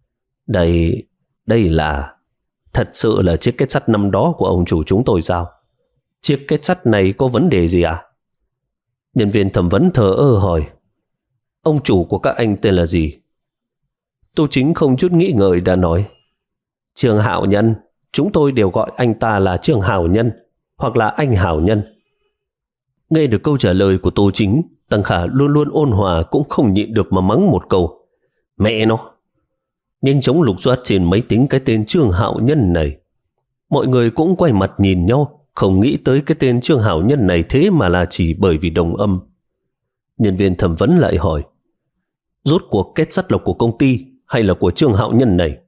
Speaker 1: Đây, đây là... Thật sự là chiếc kết sắt năm đó của ông chủ chúng tôi sao? Chiếc kết sắt này có vấn đề gì à? Nhân viên thẩm vấn thờ ơ hỏi: Ông chủ của các anh tên là gì? Tô Chính không chút nghĩ ngợi đã nói: Trương Hạo Nhân. Chúng tôi đều gọi anh ta là Trương Hạo Nhân hoặc là anh Hạo Nhân. Nghe được câu trả lời của Tô Chính, Tăng Khả luôn luôn ôn hòa cũng không nhịn được mà mắng một câu: Mẹ nó! Nhanh chóng lục soát trên máy tính cái tên Trương Hạo Nhân này. Mọi người cũng quay mặt nhìn nhau, không nghĩ tới cái tên Trương Hạo Nhân này thế mà là chỉ bởi vì đồng âm. Nhân viên thẩm vấn lại hỏi: Rốt cuộc kết sắt là của công ty hay là của Trương Hạo Nhân này?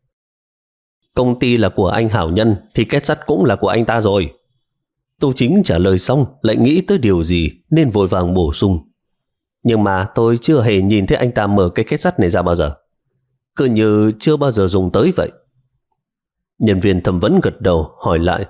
Speaker 1: Công ty là của anh Hạo Nhân thì kết sắt cũng là của anh ta rồi. Tô Chính trả lời xong lại nghĩ tới điều gì nên vội vàng bổ sung: Nhưng mà tôi chưa hề nhìn thấy anh ta mở cái kết sắt này ra bao giờ. Cứ như chưa bao giờ dùng tới vậy. Nhân viên thẩm vấn gật đầu hỏi lại: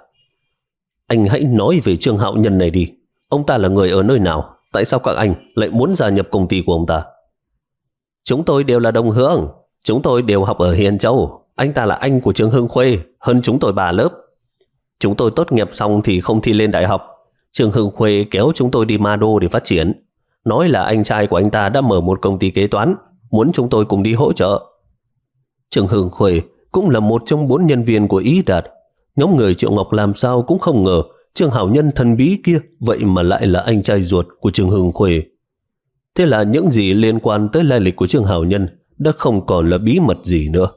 Speaker 1: Anh hãy nói về Trương Hạo Nhân này đi. Ông ta là người ở nơi nào? Tại sao các anh lại muốn gia nhập công ty của ông ta? Chúng tôi đều là đồng hương. Chúng tôi đều học ở Hiền Châu. Anh ta là anh của Trương Hưng Khuê, hơn chúng tôi ba lớp. Chúng tôi tốt nghiệp xong thì không thi lên đại học. Trương Hưng Khuê kéo chúng tôi đi Ma Đô để phát triển. Nói là anh trai của anh ta đã mở một công ty kế toán, muốn chúng tôi cùng đi hỗ trợ. Trương Hưng Khuê cũng là một trong bốn nhân viên của Ý Đạt. Nhóm người Triệu Ngọc làm sao cũng không ngờ Trương Hạo Nhân thần bí kia vậy mà lại là anh trai ruột của Trương Hưng Khuê. Thế là những gì liên quan tới lai lịch của Trương Hạo Nhân đã không còn là bí mật gì nữa.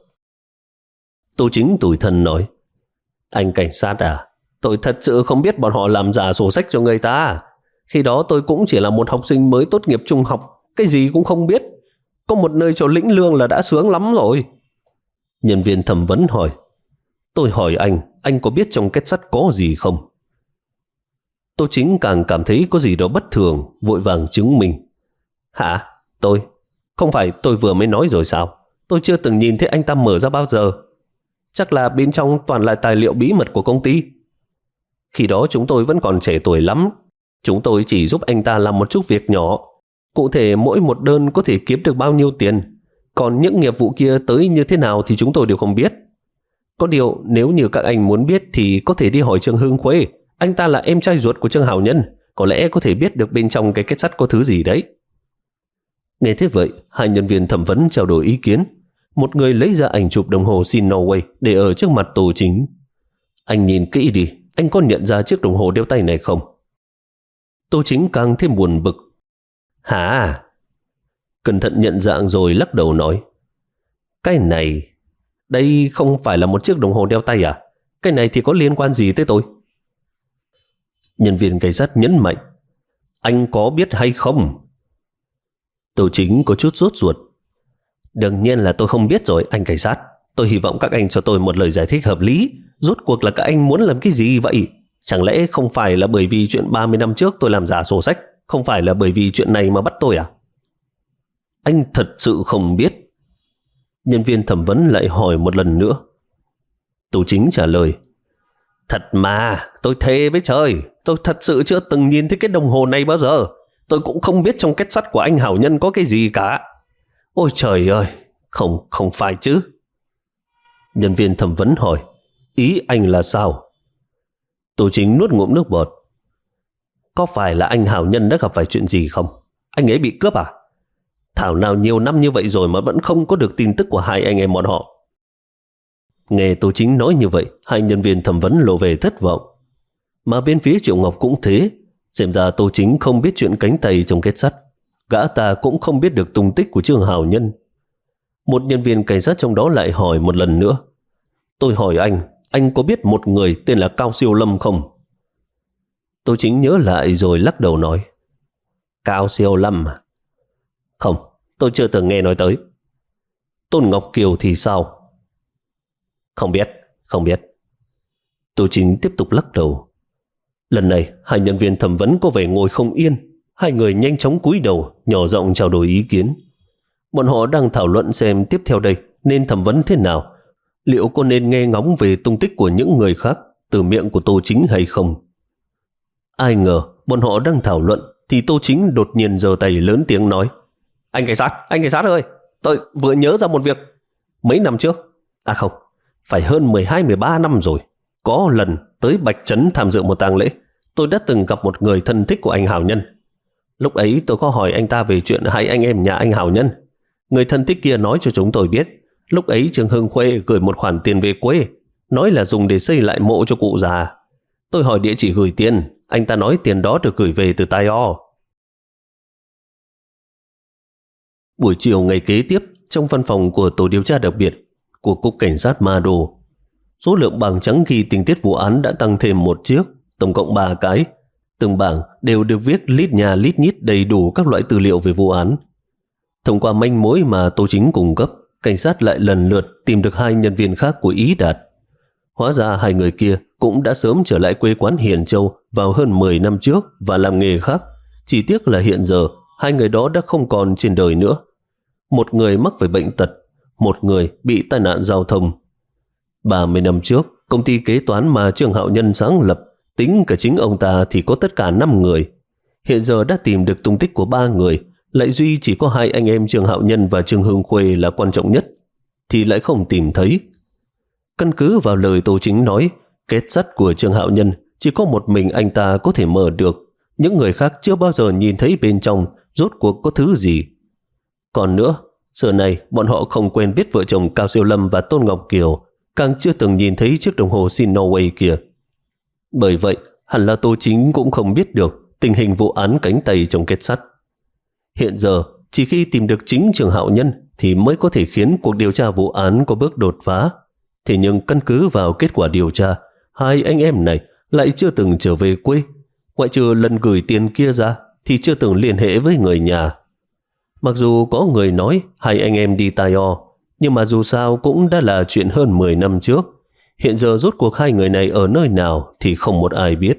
Speaker 1: Tô Chính tủi thân nói: Anh cảnh sát à, tôi thật sự không biết bọn họ làm giả sổ sách cho người ta. Khi đó tôi cũng chỉ là một học sinh mới tốt nghiệp trung học, cái gì cũng không biết. Có một nơi cho lĩnh lương là đã sướng lắm rồi. Nhân viên thẩm vấn hỏi: Tôi hỏi anh, anh có biết trong kết sắt có gì không? Tô Chính càng cảm thấy có gì đó bất thường, vội vàng chứng minh: Hả? Tôi? Không phải tôi vừa mới nói rồi sao? Tôi chưa từng nhìn thấy anh ta mở ra bao giờ. Chắc là bên trong toàn là tài liệu bí mật của công ty. Khi đó chúng tôi vẫn còn trẻ tuổi lắm. Chúng tôi chỉ giúp anh ta làm một chút việc nhỏ. Cụ thể mỗi một đơn có thể kiếm được bao nhiêu tiền. Còn những nghiệp vụ kia tới như thế nào thì chúng tôi đều không biết. Có điều nếu như các anh muốn biết thì có thể đi hỏi Trương Hưng Khuê. Anh ta là em trai ruột của Trương Hạo Nhân, có lẽ có thể biết được bên trong cái kết sắt có thứ gì đấy. Nghe thế vậy, hai nhân viên thẩm vấn trao đổi ý kiến. Một người lấy ra ảnh chụp đồng hồ Sin Norway để ở trước mặt Tô Chính. Anh nhìn kỹ đi, anh có nhận ra chiếc đồng hồ đeo tay này không? Tô Chính càng thêm buồn bực. Hả? Cẩn thận nhận dạng rồi lắc đầu nói: Cái này, đây không phải là một chiếc đồng hồ đeo tay à? Cái này thì có liên quan gì tới tôi? Nhân viên cảnh sát nhấn mạnh: Anh có biết hay không? Tô Chính có chút sốt ruột. Đương nhiên là tôi không biết rồi anh cảnh sát. Tôi hy vọng các anh cho tôi một lời giải thích hợp lý. Rốt cuộc là các anh muốn làm cái gì vậy? Chẳng lẽ không phải là bởi vì chuyện ba mươi năm trước tôi làm giả sổ sách? Không phải là bởi vì chuyện này mà bắt tôi à? Anh thật sự không biết. Nhân viên thẩm vấn lại hỏi một lần nữa. Tô Chính trả lời: Thật mà, tôi thề với trời, tôi thật sự chưa từng nhìn thấy cái đồng hồ này bao giờ. Tôi cũng không biết trong kết sắt của anh Hảo Nhân có cái gì cả. Ôi trời ơi, không, không phải chứ. Nhân viên thẩm vấn hỏi, ý anh là sao? Tô Chính nuốt ngụm nước bọt. Có phải là anh Hảo Nhân đã gặp phải chuyện gì không? Anh ấy bị cướp à? Thảo nào nhiều năm như vậy rồi mà vẫn không có được tin tức của hai anh em bọn họ. Nghe Tô Chính nói như vậy, hai nhân viên thẩm vấn lộ về thất vọng. Mà bên phía Triệu Ngọc cũng thế. Xem ra Tô Chính không biết chuyện cánh tay trong kết sắt. Gã ta cũng không biết được tung tích của Trương Hảo Nhân. Một nhân viên cảnh sát trong đó lại hỏi một lần nữa. Tôi hỏi anh, anh có biết một người tên là Cao Siêu Lâm không? Tô Chính nhớ lại rồi lắc đầu nói. Cao Siêu Lâm à? Không, tôi chưa từng nghe nói tới. Tôn Ngọc Kiều thì sao? Không biết, không biết. Tô Chính tiếp tục lắc đầu. Lần này, hai nhân viên thẩm vấn có vẻ ngồi không yên. Hai người nhanh chóng cúi đầu, nhỏ giọng trao đổi ý kiến. Bọn họ đang thảo luận xem tiếp theo đây nên thẩm vấn thế nào. Liệu có nên nghe ngóng về tung tích của những người khác từ miệng của Tô Chính hay không? Ai ngờ, bọn họ đang thảo luận thì Tô Chính đột nhiên giơ tay lớn tiếng nói. Anh cảnh sát, anh cảnh sát ơi, tôi vừa nhớ ra một việc. Mấy năm trước, à không, phải hơn mười hai mười ba năm rồi, có lần tới Bạch Trấn tham dự một tang lễ, tôi đã từng gặp một người thân thích của anh Hảo Nhân. Lúc ấy tôi có hỏi anh ta về chuyện hai anh em nhà anh Hảo Nhân. Người thân thích kia nói cho chúng tôi biết, lúc ấy Trương Hưng Khuê gửi một khoản tiền về quê, nói là dùng để xây lại mộ cho cụ già. Tôi hỏi địa chỉ gửi tiền, anh ta nói tiền đó được gửi về từ Tai O. Buổi chiều ngày kế tiếp, trong văn phòng của tổ điều tra đặc biệt của Cục Cảnh sát Ma Đô, số lượng bảng trắng ghi tình tiết vụ án đã tăng thêm một chiếc, tổng cộng ba cái. Từng bảng đều được viết lít nhà lít nhít đầy đủ các loại tư liệu về vụ án. Thông qua manh mối mà Tô Chính cung cấp, cảnh sát lại lần lượt tìm được hai nhân viên khác của Ý Đạt. Hóa ra hai người kia cũng đã sớm trở lại quê quán Hiền Châu vào hơn mười năm trước và làm nghề khác. Chỉ tiếc là hiện giờ hai người đó đã không còn trên đời nữa. Một người mắc phải bệnh tật, một người bị tai nạn giao thông. ba mươi năm trước, công ty kế toán mà Trương Hạo Nhân sáng lập, tính cả chính ông ta thì có tất cả năm người. Hiện giờ đã tìm được tung tích của ba người, lại duy chỉ có hai anh em Trương Hạo Nhân và Trương Hưng Khuê là quan trọng nhất, thì lại không tìm thấy. Căn cứ vào lời Tô Chính nói, kết sắt của Trương Hạo Nhân chỉ có một mình anh ta có thể mở được. Những người khác chưa bao giờ nhìn thấy bên trong rốt cuộc có thứ gì. Còn nữa, giờ này bọn họ không quen biết vợ chồng Cao Siêu Lâm và Tôn Ngọc Kiều, càng chưa từng nhìn thấy chiếc đồng hồ Sin Norway kia. Bởi vậy, hẳn là Tô Chính cũng không biết được tình hình vụ án cánh tay trong kết sắt. Hiện giờ, chỉ khi tìm được chính Trương Hạo Nhân thì mới có thể khiến cuộc điều tra vụ án có bước đột phá. Thế nhưng căn cứ vào kết quả điều tra, hai anh em này lại chưa từng trở về quê. Ngoại trừ lần gửi tiền kia ra thì chưa từng liên hệ với người nhà. Mặc dù có người nói hai anh em đi Tai O, nhưng mà dù sao cũng đã là chuyện hơn mười năm trước. Hiện giờ rốt cuộc hai người này ở nơi nào thì không một ai biết.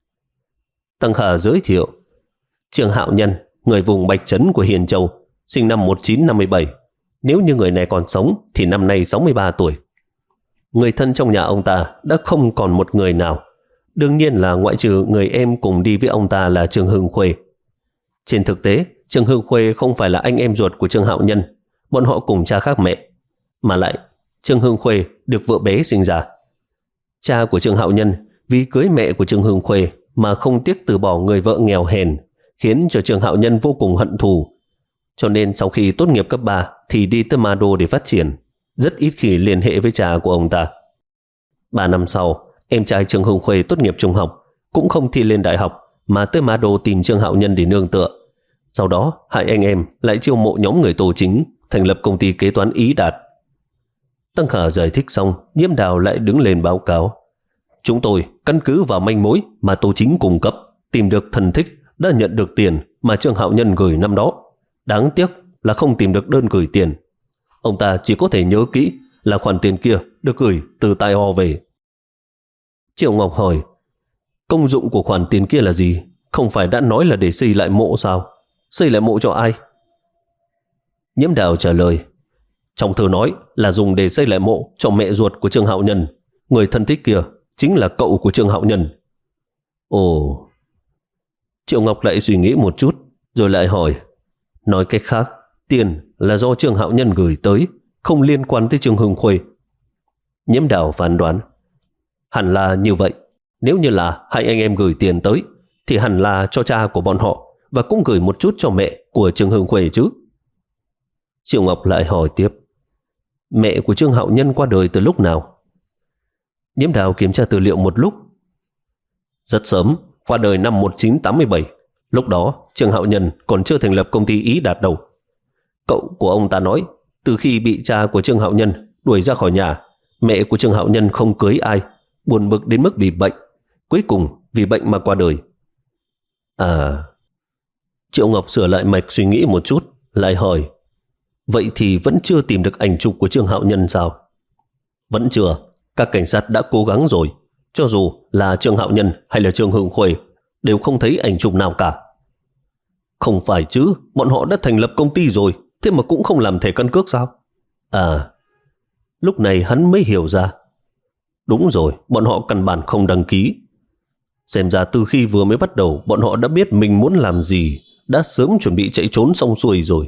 Speaker 1: Tăng Khả giới thiệu, Trương Hạo Nhân, người vùng Bạch Trấn của Hiền Châu, sinh năm một nghìn chín trăm năm mươi bảy. Nếu như người này còn sống thì năm nay sáu mươi ba tuổi. Người thân trong nhà ông ta đã không còn một người nào. Đương nhiên là ngoại trừ người em cùng đi với ông ta là Trương Hưng Khuê. Trên thực tế, Trương Hưng Khuê không phải là anh em ruột của Trương Hạo Nhân. Bọn họ cùng cha khác mẹ. Mà lại, Trương Hưng Khuê được vợ bé sinh ra. Cha của Trương Hạo Nhân vì cưới mẹ của Trương Hưng Khuê mà không tiếc từ bỏ người vợ nghèo hèn, khiến cho Trương Hạo Nhân vô cùng hận thù. Cho nên sau khi tốt nghiệp cấp ba thì đi tới Ma Đô để phát triển, rất ít khi liên hệ với cha của ông ta. Ba năm sau, em trai Trương Hưng Khuê tốt nghiệp trung học, cũng không thi lên đại học mà tới Ma Đô tìm Trương Hạo Nhân để nương tựa. Sau đó, hai anh em lại chiêu mộ nhóm người Tô Chính, thành lập công ty kế toán Ý Đạt. Tăng Khả giải thích xong, Nhiễm Đào lại đứng lên báo cáo. Chúng tôi căn cứ vào manh mối mà Tô Chính cung cấp, tìm được thân thích đã nhận được tiền mà Trương Hạo Nhân gửi năm đó. Đáng tiếc là không tìm được đơn gửi tiền. Ông ta chỉ có thể nhớ kỹ là khoản tiền kia được gửi từ Tai O về. Triệu Ngọc hỏi, công dụng của khoản tiền kia là gì? Không phải đã nói là để xây lại mộ sao? Xây lại mộ cho ai? Nhiễm Đào trả lời, trong thư nói là dùng để xây lại mộ cho mẹ ruột của Trương Hạo Nhân. Người thân thích kia chính là cậu của Trương Hạo Nhân. Ồ. Triệu Ngọc lại suy nghĩ một chút, Rồi lại hỏi, nói cách khác, tiền là do Trương Hạo Nhân gửi tới, không liên quan tới Trương Hưng Khuê. Nhiễm Đào phán đoán, hẳn là như vậy. Nếu như là hai anh em gửi tiền tới, thì hẳn là cho cha của bọn họ, và cũng gửi một chút cho mẹ của Trương Hưng Khuê chứ. Triệu Ngọc lại hỏi tiếp, mẹ của Trương Hạo Nhân qua đời từ lúc nào? Nhiễm Đào kiểm tra tư liệu một lúc. Rất sớm, qua đời năm một nghìn chín trăm tám mươi bảy. Lúc đó Trương Hạo Nhân còn chưa thành lập công ty Ý Đạt đâu. Cậu của ông ta nói, từ khi bị cha của Trương Hạo Nhân đuổi ra khỏi nhà, mẹ của Trương Hạo Nhân không cưới ai, buồn bực đến mức bị bệnh, cuối cùng vì bệnh mà qua đời. À... Triệu Ngọc sửa lại mạch suy nghĩ một chút, lại hỏi, vậy thì vẫn chưa tìm được ảnh chụp của Trương Hạo Nhân sao? Vẫn chưa, các cảnh sát đã cố gắng rồi, cho dù là Trương Hạo Nhân hay là Trương Hưng Khuê đều không thấy ảnh chụp nào cả. Không phải chứ, bọn họ đã thành lập công ty rồi, thế mà cũng không làm thẻ căn cước sao? À, lúc này hắn mới hiểu ra. Đúng rồi, bọn họ căn bản không đăng ký. Xem ra từ khi vừa mới bắt đầu, bọn họ đã biết mình muốn làm gì, đã sớm chuẩn bị chạy trốn xong xuôi rồi.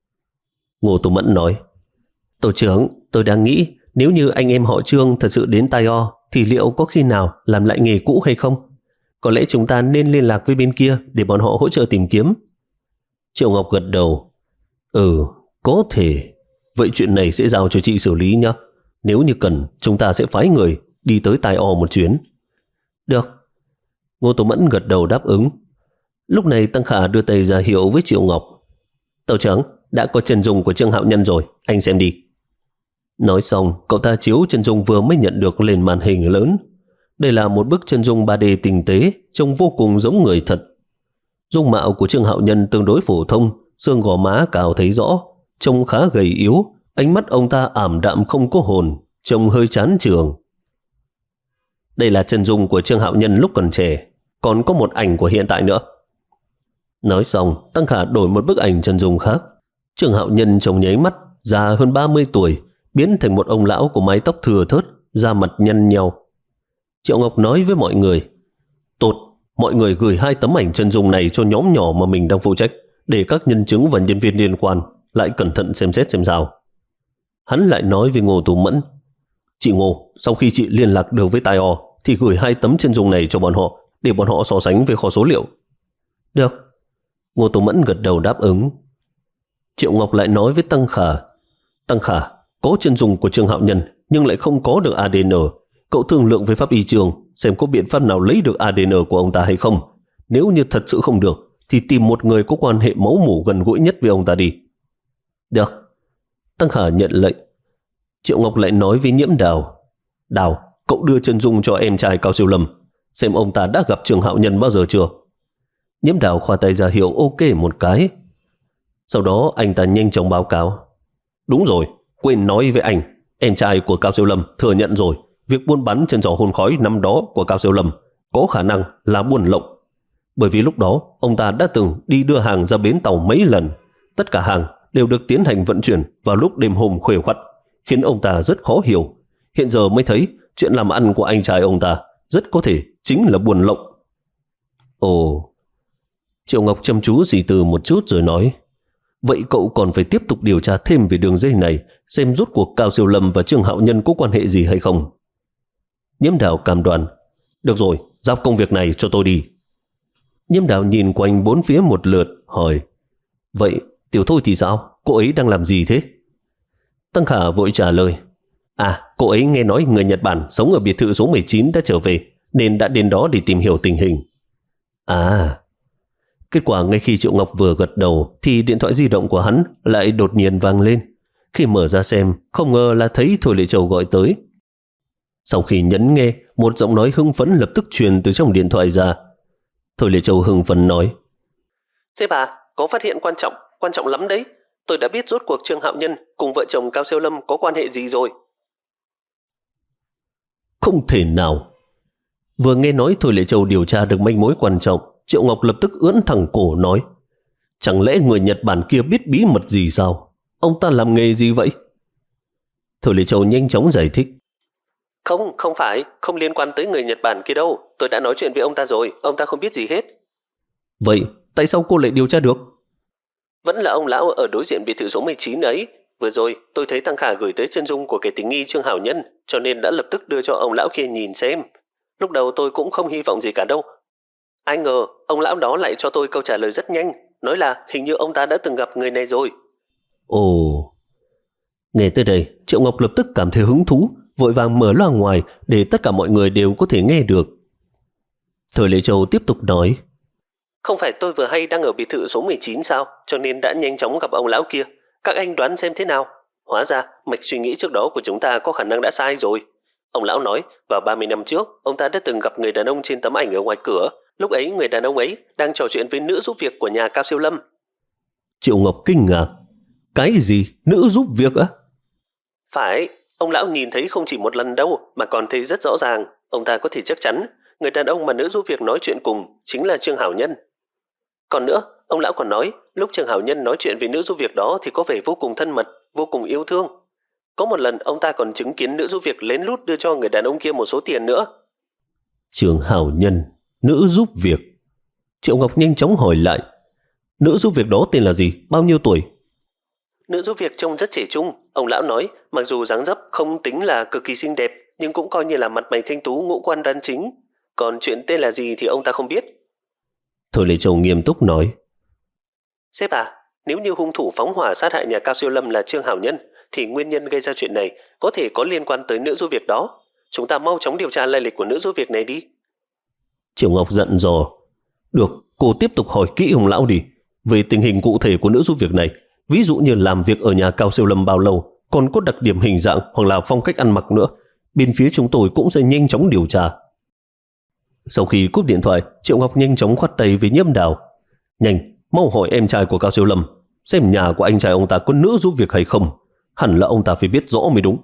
Speaker 1: Ngô Tú Mẫn nói, tổ trưởng, tôi đang nghĩ nếu như anh em họ Trương thật sự đến Tai O thì liệu có khi nào làm lại nghề cũ hay không? Có lẽ chúng ta nên liên lạc với bên kia để bọn họ hỗ trợ tìm kiếm. Triệu Ngọc gật đầu. Ừ, có thể. Vậy chuyện này sẽ giao cho chị xử lý nhé. Nếu như cần, chúng ta sẽ phái người đi tới Tai O một chuyến. Được. Ngô Tú Mẫn gật đầu đáp ứng. Lúc này Tăng Khả đưa tay ra hiệu với Triệu Ngọc. Tàu trưởng, đã có chân dung của Trương Hạo Nhân rồi, anh xem đi. Nói xong, cậu ta chiếu chân dung vừa mới nhận được lên màn hình lớn. Đây là một bức chân dung ba D tinh tế, trông vô cùng giống người thật. Dung mạo của Trương Hạo Nhân tương đối phổ thông, xương gò má cao thấy rõ, trông khá gầy yếu, ánh mắt ông ta ảm đạm không có hồn, trông hơi chán chường. Đây là chân dung của Trương Hạo Nhân lúc còn trẻ, còn có một ảnh của hiện tại nữa. Nói xong, Tăng Khả đổi một bức ảnh chân dung khác. Trương Hạo Nhân trông nháy mắt, già hơn ba mươi tuổi, biến thành một ông lão của mái tóc thừa thớt, da mặt nhăn nheo. Triệu Ngọc nói với mọi người, tốt, mọi người gửi hai tấm ảnh chân dung này cho nhóm nhỏ mà mình đang phụ trách, để các nhân chứng và nhân viên liên quan lại cẩn thận xem xét xem sao. Hắn lại nói với Ngô Tú Mẫn, chị Ngô, sau khi chị liên lạc được với Tai O thì gửi hai tấm chân dung này cho bọn họ, để bọn họ so sánh với kho số liệu. Được. Ngô Tú Mẫn gật đầu đáp ứng. Triệu Ngọc lại nói với Tăng Khả, Tăng Khả, có chân dung của Trương Hạo Nhân nhưng lại không có được a đê en. Cậu thương lượng với pháp y trường xem có biện pháp nào lấy được a đê en của ông ta hay không. Nếu như thật sự không được thì tìm một người có quan hệ máu mủ gần gũi nhất với ông ta đi. Được. Tăng Khả nhận lệnh. Triệu Ngọc lại nói với Nhiễm Đào, Đào, cậu đưa chân dung cho em trai Cao Siêu Lâm, xem ông ta đã gặp Trương Hạo Nhân bao giờ chưa. Nhiễm Đào khoa tay ra hiệu ok một cái. Sau đó anh ta nhanh chóng báo cáo, đúng rồi, quên nói với anh, em trai của Cao Siêu Lâm thừa nhận rồi, việc buôn bán chân giò hôn khói năm đó của Cao Siêu Lâm có khả năng là buôn lậu. Bởi vì lúc đó ông ta đã từng đi đưa hàng ra bến tàu mấy lần, tất cả hàng đều được tiến hành vận chuyển vào lúc đêm hôm khuya khoắt, khiến ông ta rất khó hiểu. Hiện giờ mới thấy chuyện làm ăn của anh trai ông ta rất có thể chính là buôn lậu. Ồ. Triệu Ngọc chăm chú suy tư một chút rồi nói, vậy cậu còn phải tiếp tục điều tra thêm về đường dây này, xem rốt cuộc Cao Siêu Lâm và Trương Hạo Nhân có quan hệ gì hay không. Nhiễm Đào cam đoan, được rồi, giao công việc này cho tôi đi. Nhiễm Đào nhìn quanh bốn phía một lượt, hỏi, vậy Tiểu Thôi thì sao? Cô ấy đang làm gì thế? Tăng Khả vội trả lời, à, cô ấy nghe nói người Nhật Bản sống ở biệt thự số mười chín đã trở về, nên đã đến đó để tìm hiểu tình hình. À. Kết quả ngay khi Triệu Ngọc vừa gật đầu thì điện thoại di động của hắn lại đột nhiên vang lên. Khi mở ra xem, không ngờ là thấy Thôi Lệ Châu gọi tới. Sau khi nhấn nghe, một giọng nói hưng phấn lập tức truyền từ trong điện thoại ra. Thôi Lệ Châu hưng phấn nói, sếp à, có phát hiện quan trọng, quan trọng lắm đấy. Tôi đã biết rốt cuộc Trương Hạo Nhân cùng vợ chồng Cao Siêu Lâm có quan hệ gì rồi. Không thể nào. Vừa nghe nói Thôi Lệ Châu điều tra được manh mối quan trọng, Triệu Ngọc lập tức ưỡn thẳng cổ nói, chẳng lẽ người Nhật Bản kia biết bí mật gì sao? Ông ta làm nghề gì vậy? Thôi Lệ Châu nhanh chóng giải thích, không, không phải, không liên quan tới người Nhật Bản kia đâu. Tôi đã nói chuyện với ông ta rồi, ông ta không biết gì hết. Vậy tại sao cô lại điều tra được?
Speaker 2: Vẫn là ông lão ở đối diện biệt thự số mười chín ấy. Vừa rồi tôi thấy Tăng Khả gửi tới chân dung của kẻ tình nghi Trương Hảo Nhân, cho nên đã lập tức đưa cho ông lão kia nhìn xem. Lúc đầu tôi cũng không hy vọng gì cả đâu. Ai ngờ ông lão đó lại cho tôi câu trả lời rất nhanh, nói là hình như ông ta đã từng gặp người này rồi.
Speaker 1: Ồ, nghe tới đây, Triệu Ngọc lập tức cảm thấy hứng thú, vội vàng mở loa ngoài để tất cả mọi người đều có thể nghe được. Thời Lệ Châu tiếp tục nói,
Speaker 2: không phải tôi vừa hay đang ở biệt thự số mười chín sao, cho nên đã nhanh chóng gặp ông lão kia. Các anh đoán xem thế nào? Hóa ra mạch suy nghĩ trước đó của chúng ta có khả năng đã sai rồi. Ông lão nói vào ba mươi năm trước, ông ta đã từng gặp người đàn ông trên tấm ảnh ở ngoài cửa. Lúc ấy người đàn ông ấy đang trò chuyện với nữ giúp việc của nhà Cao Siêu Lâm.
Speaker 1: Triệu Ngọc kinh ngạc, cái gì? Nữ giúp việc á?
Speaker 2: Phải, ông lão nhìn thấy không chỉ một lần đâu, mà còn thấy rất rõ ràng. Ông ta có thể chắc chắn người đàn ông mà nữ giúp việc nói chuyện cùng chính là Trương Hảo Nhân. Còn nữa, ông lão còn nói lúc Trương Hảo Nhân nói chuyện với nữ giúp việc đó thì có vẻ vô cùng thân mật, vô cùng yêu thương. Có một lần ông ta còn chứng kiến nữ giúp việc lén lút đưa cho người đàn ông kia một số tiền nữa.
Speaker 1: Trương Hảo Nhân, nữ giúp việc. Triệu Ngọc nhanh chóng hỏi lại, nữ giúp việc đó tên là gì, bao nhiêu tuổi?
Speaker 2: Nữ giúp việc trông rất trẻ trung. Ông lão nói mặc dù dáng dấp không tính là cực kỳ xinh đẹp, nhưng cũng coi như là mặt mày thanh tú, ngũ quan đoan chính. Còn chuyện tên là gì thì ông ta không biết.
Speaker 1: Thôi Lệ Châu nghiêm túc nói,
Speaker 2: sếp à, nếu như hung thủ phóng hỏa sát hại nhà Cao Siêu Lâm là Trương Hảo Nhân, thì nguyên nhân gây ra chuyện này có thể có liên quan tới nữ giúp việc đó. Chúng ta mau chóng điều tra lai lịch của nữ giúp việc này đi.
Speaker 1: Triệu Ngọc giận dò, được, cô tiếp tục hỏi kỹ ông lão đi, về tình hình cụ thể của nữ giúp việc này, ví dụ như làm việc ở nhà Cao Siêu Lâm bao lâu, còn có đặc điểm hình dạng hoặc là phong cách ăn mặc nữa. Bên phía chúng tôi cũng sẽ nhanh chóng điều tra. Sau khi cúp điện thoại, Triệu Ngọc nhanh chóng khoát tay với Nhiễm Đào, nhanh, mau hỏi em trai của Cao Siêu Lâm xem nhà của anh trai ông ta có nữ giúp việc hay không. Hẳn là ông ta phải biết rõ mới đúng.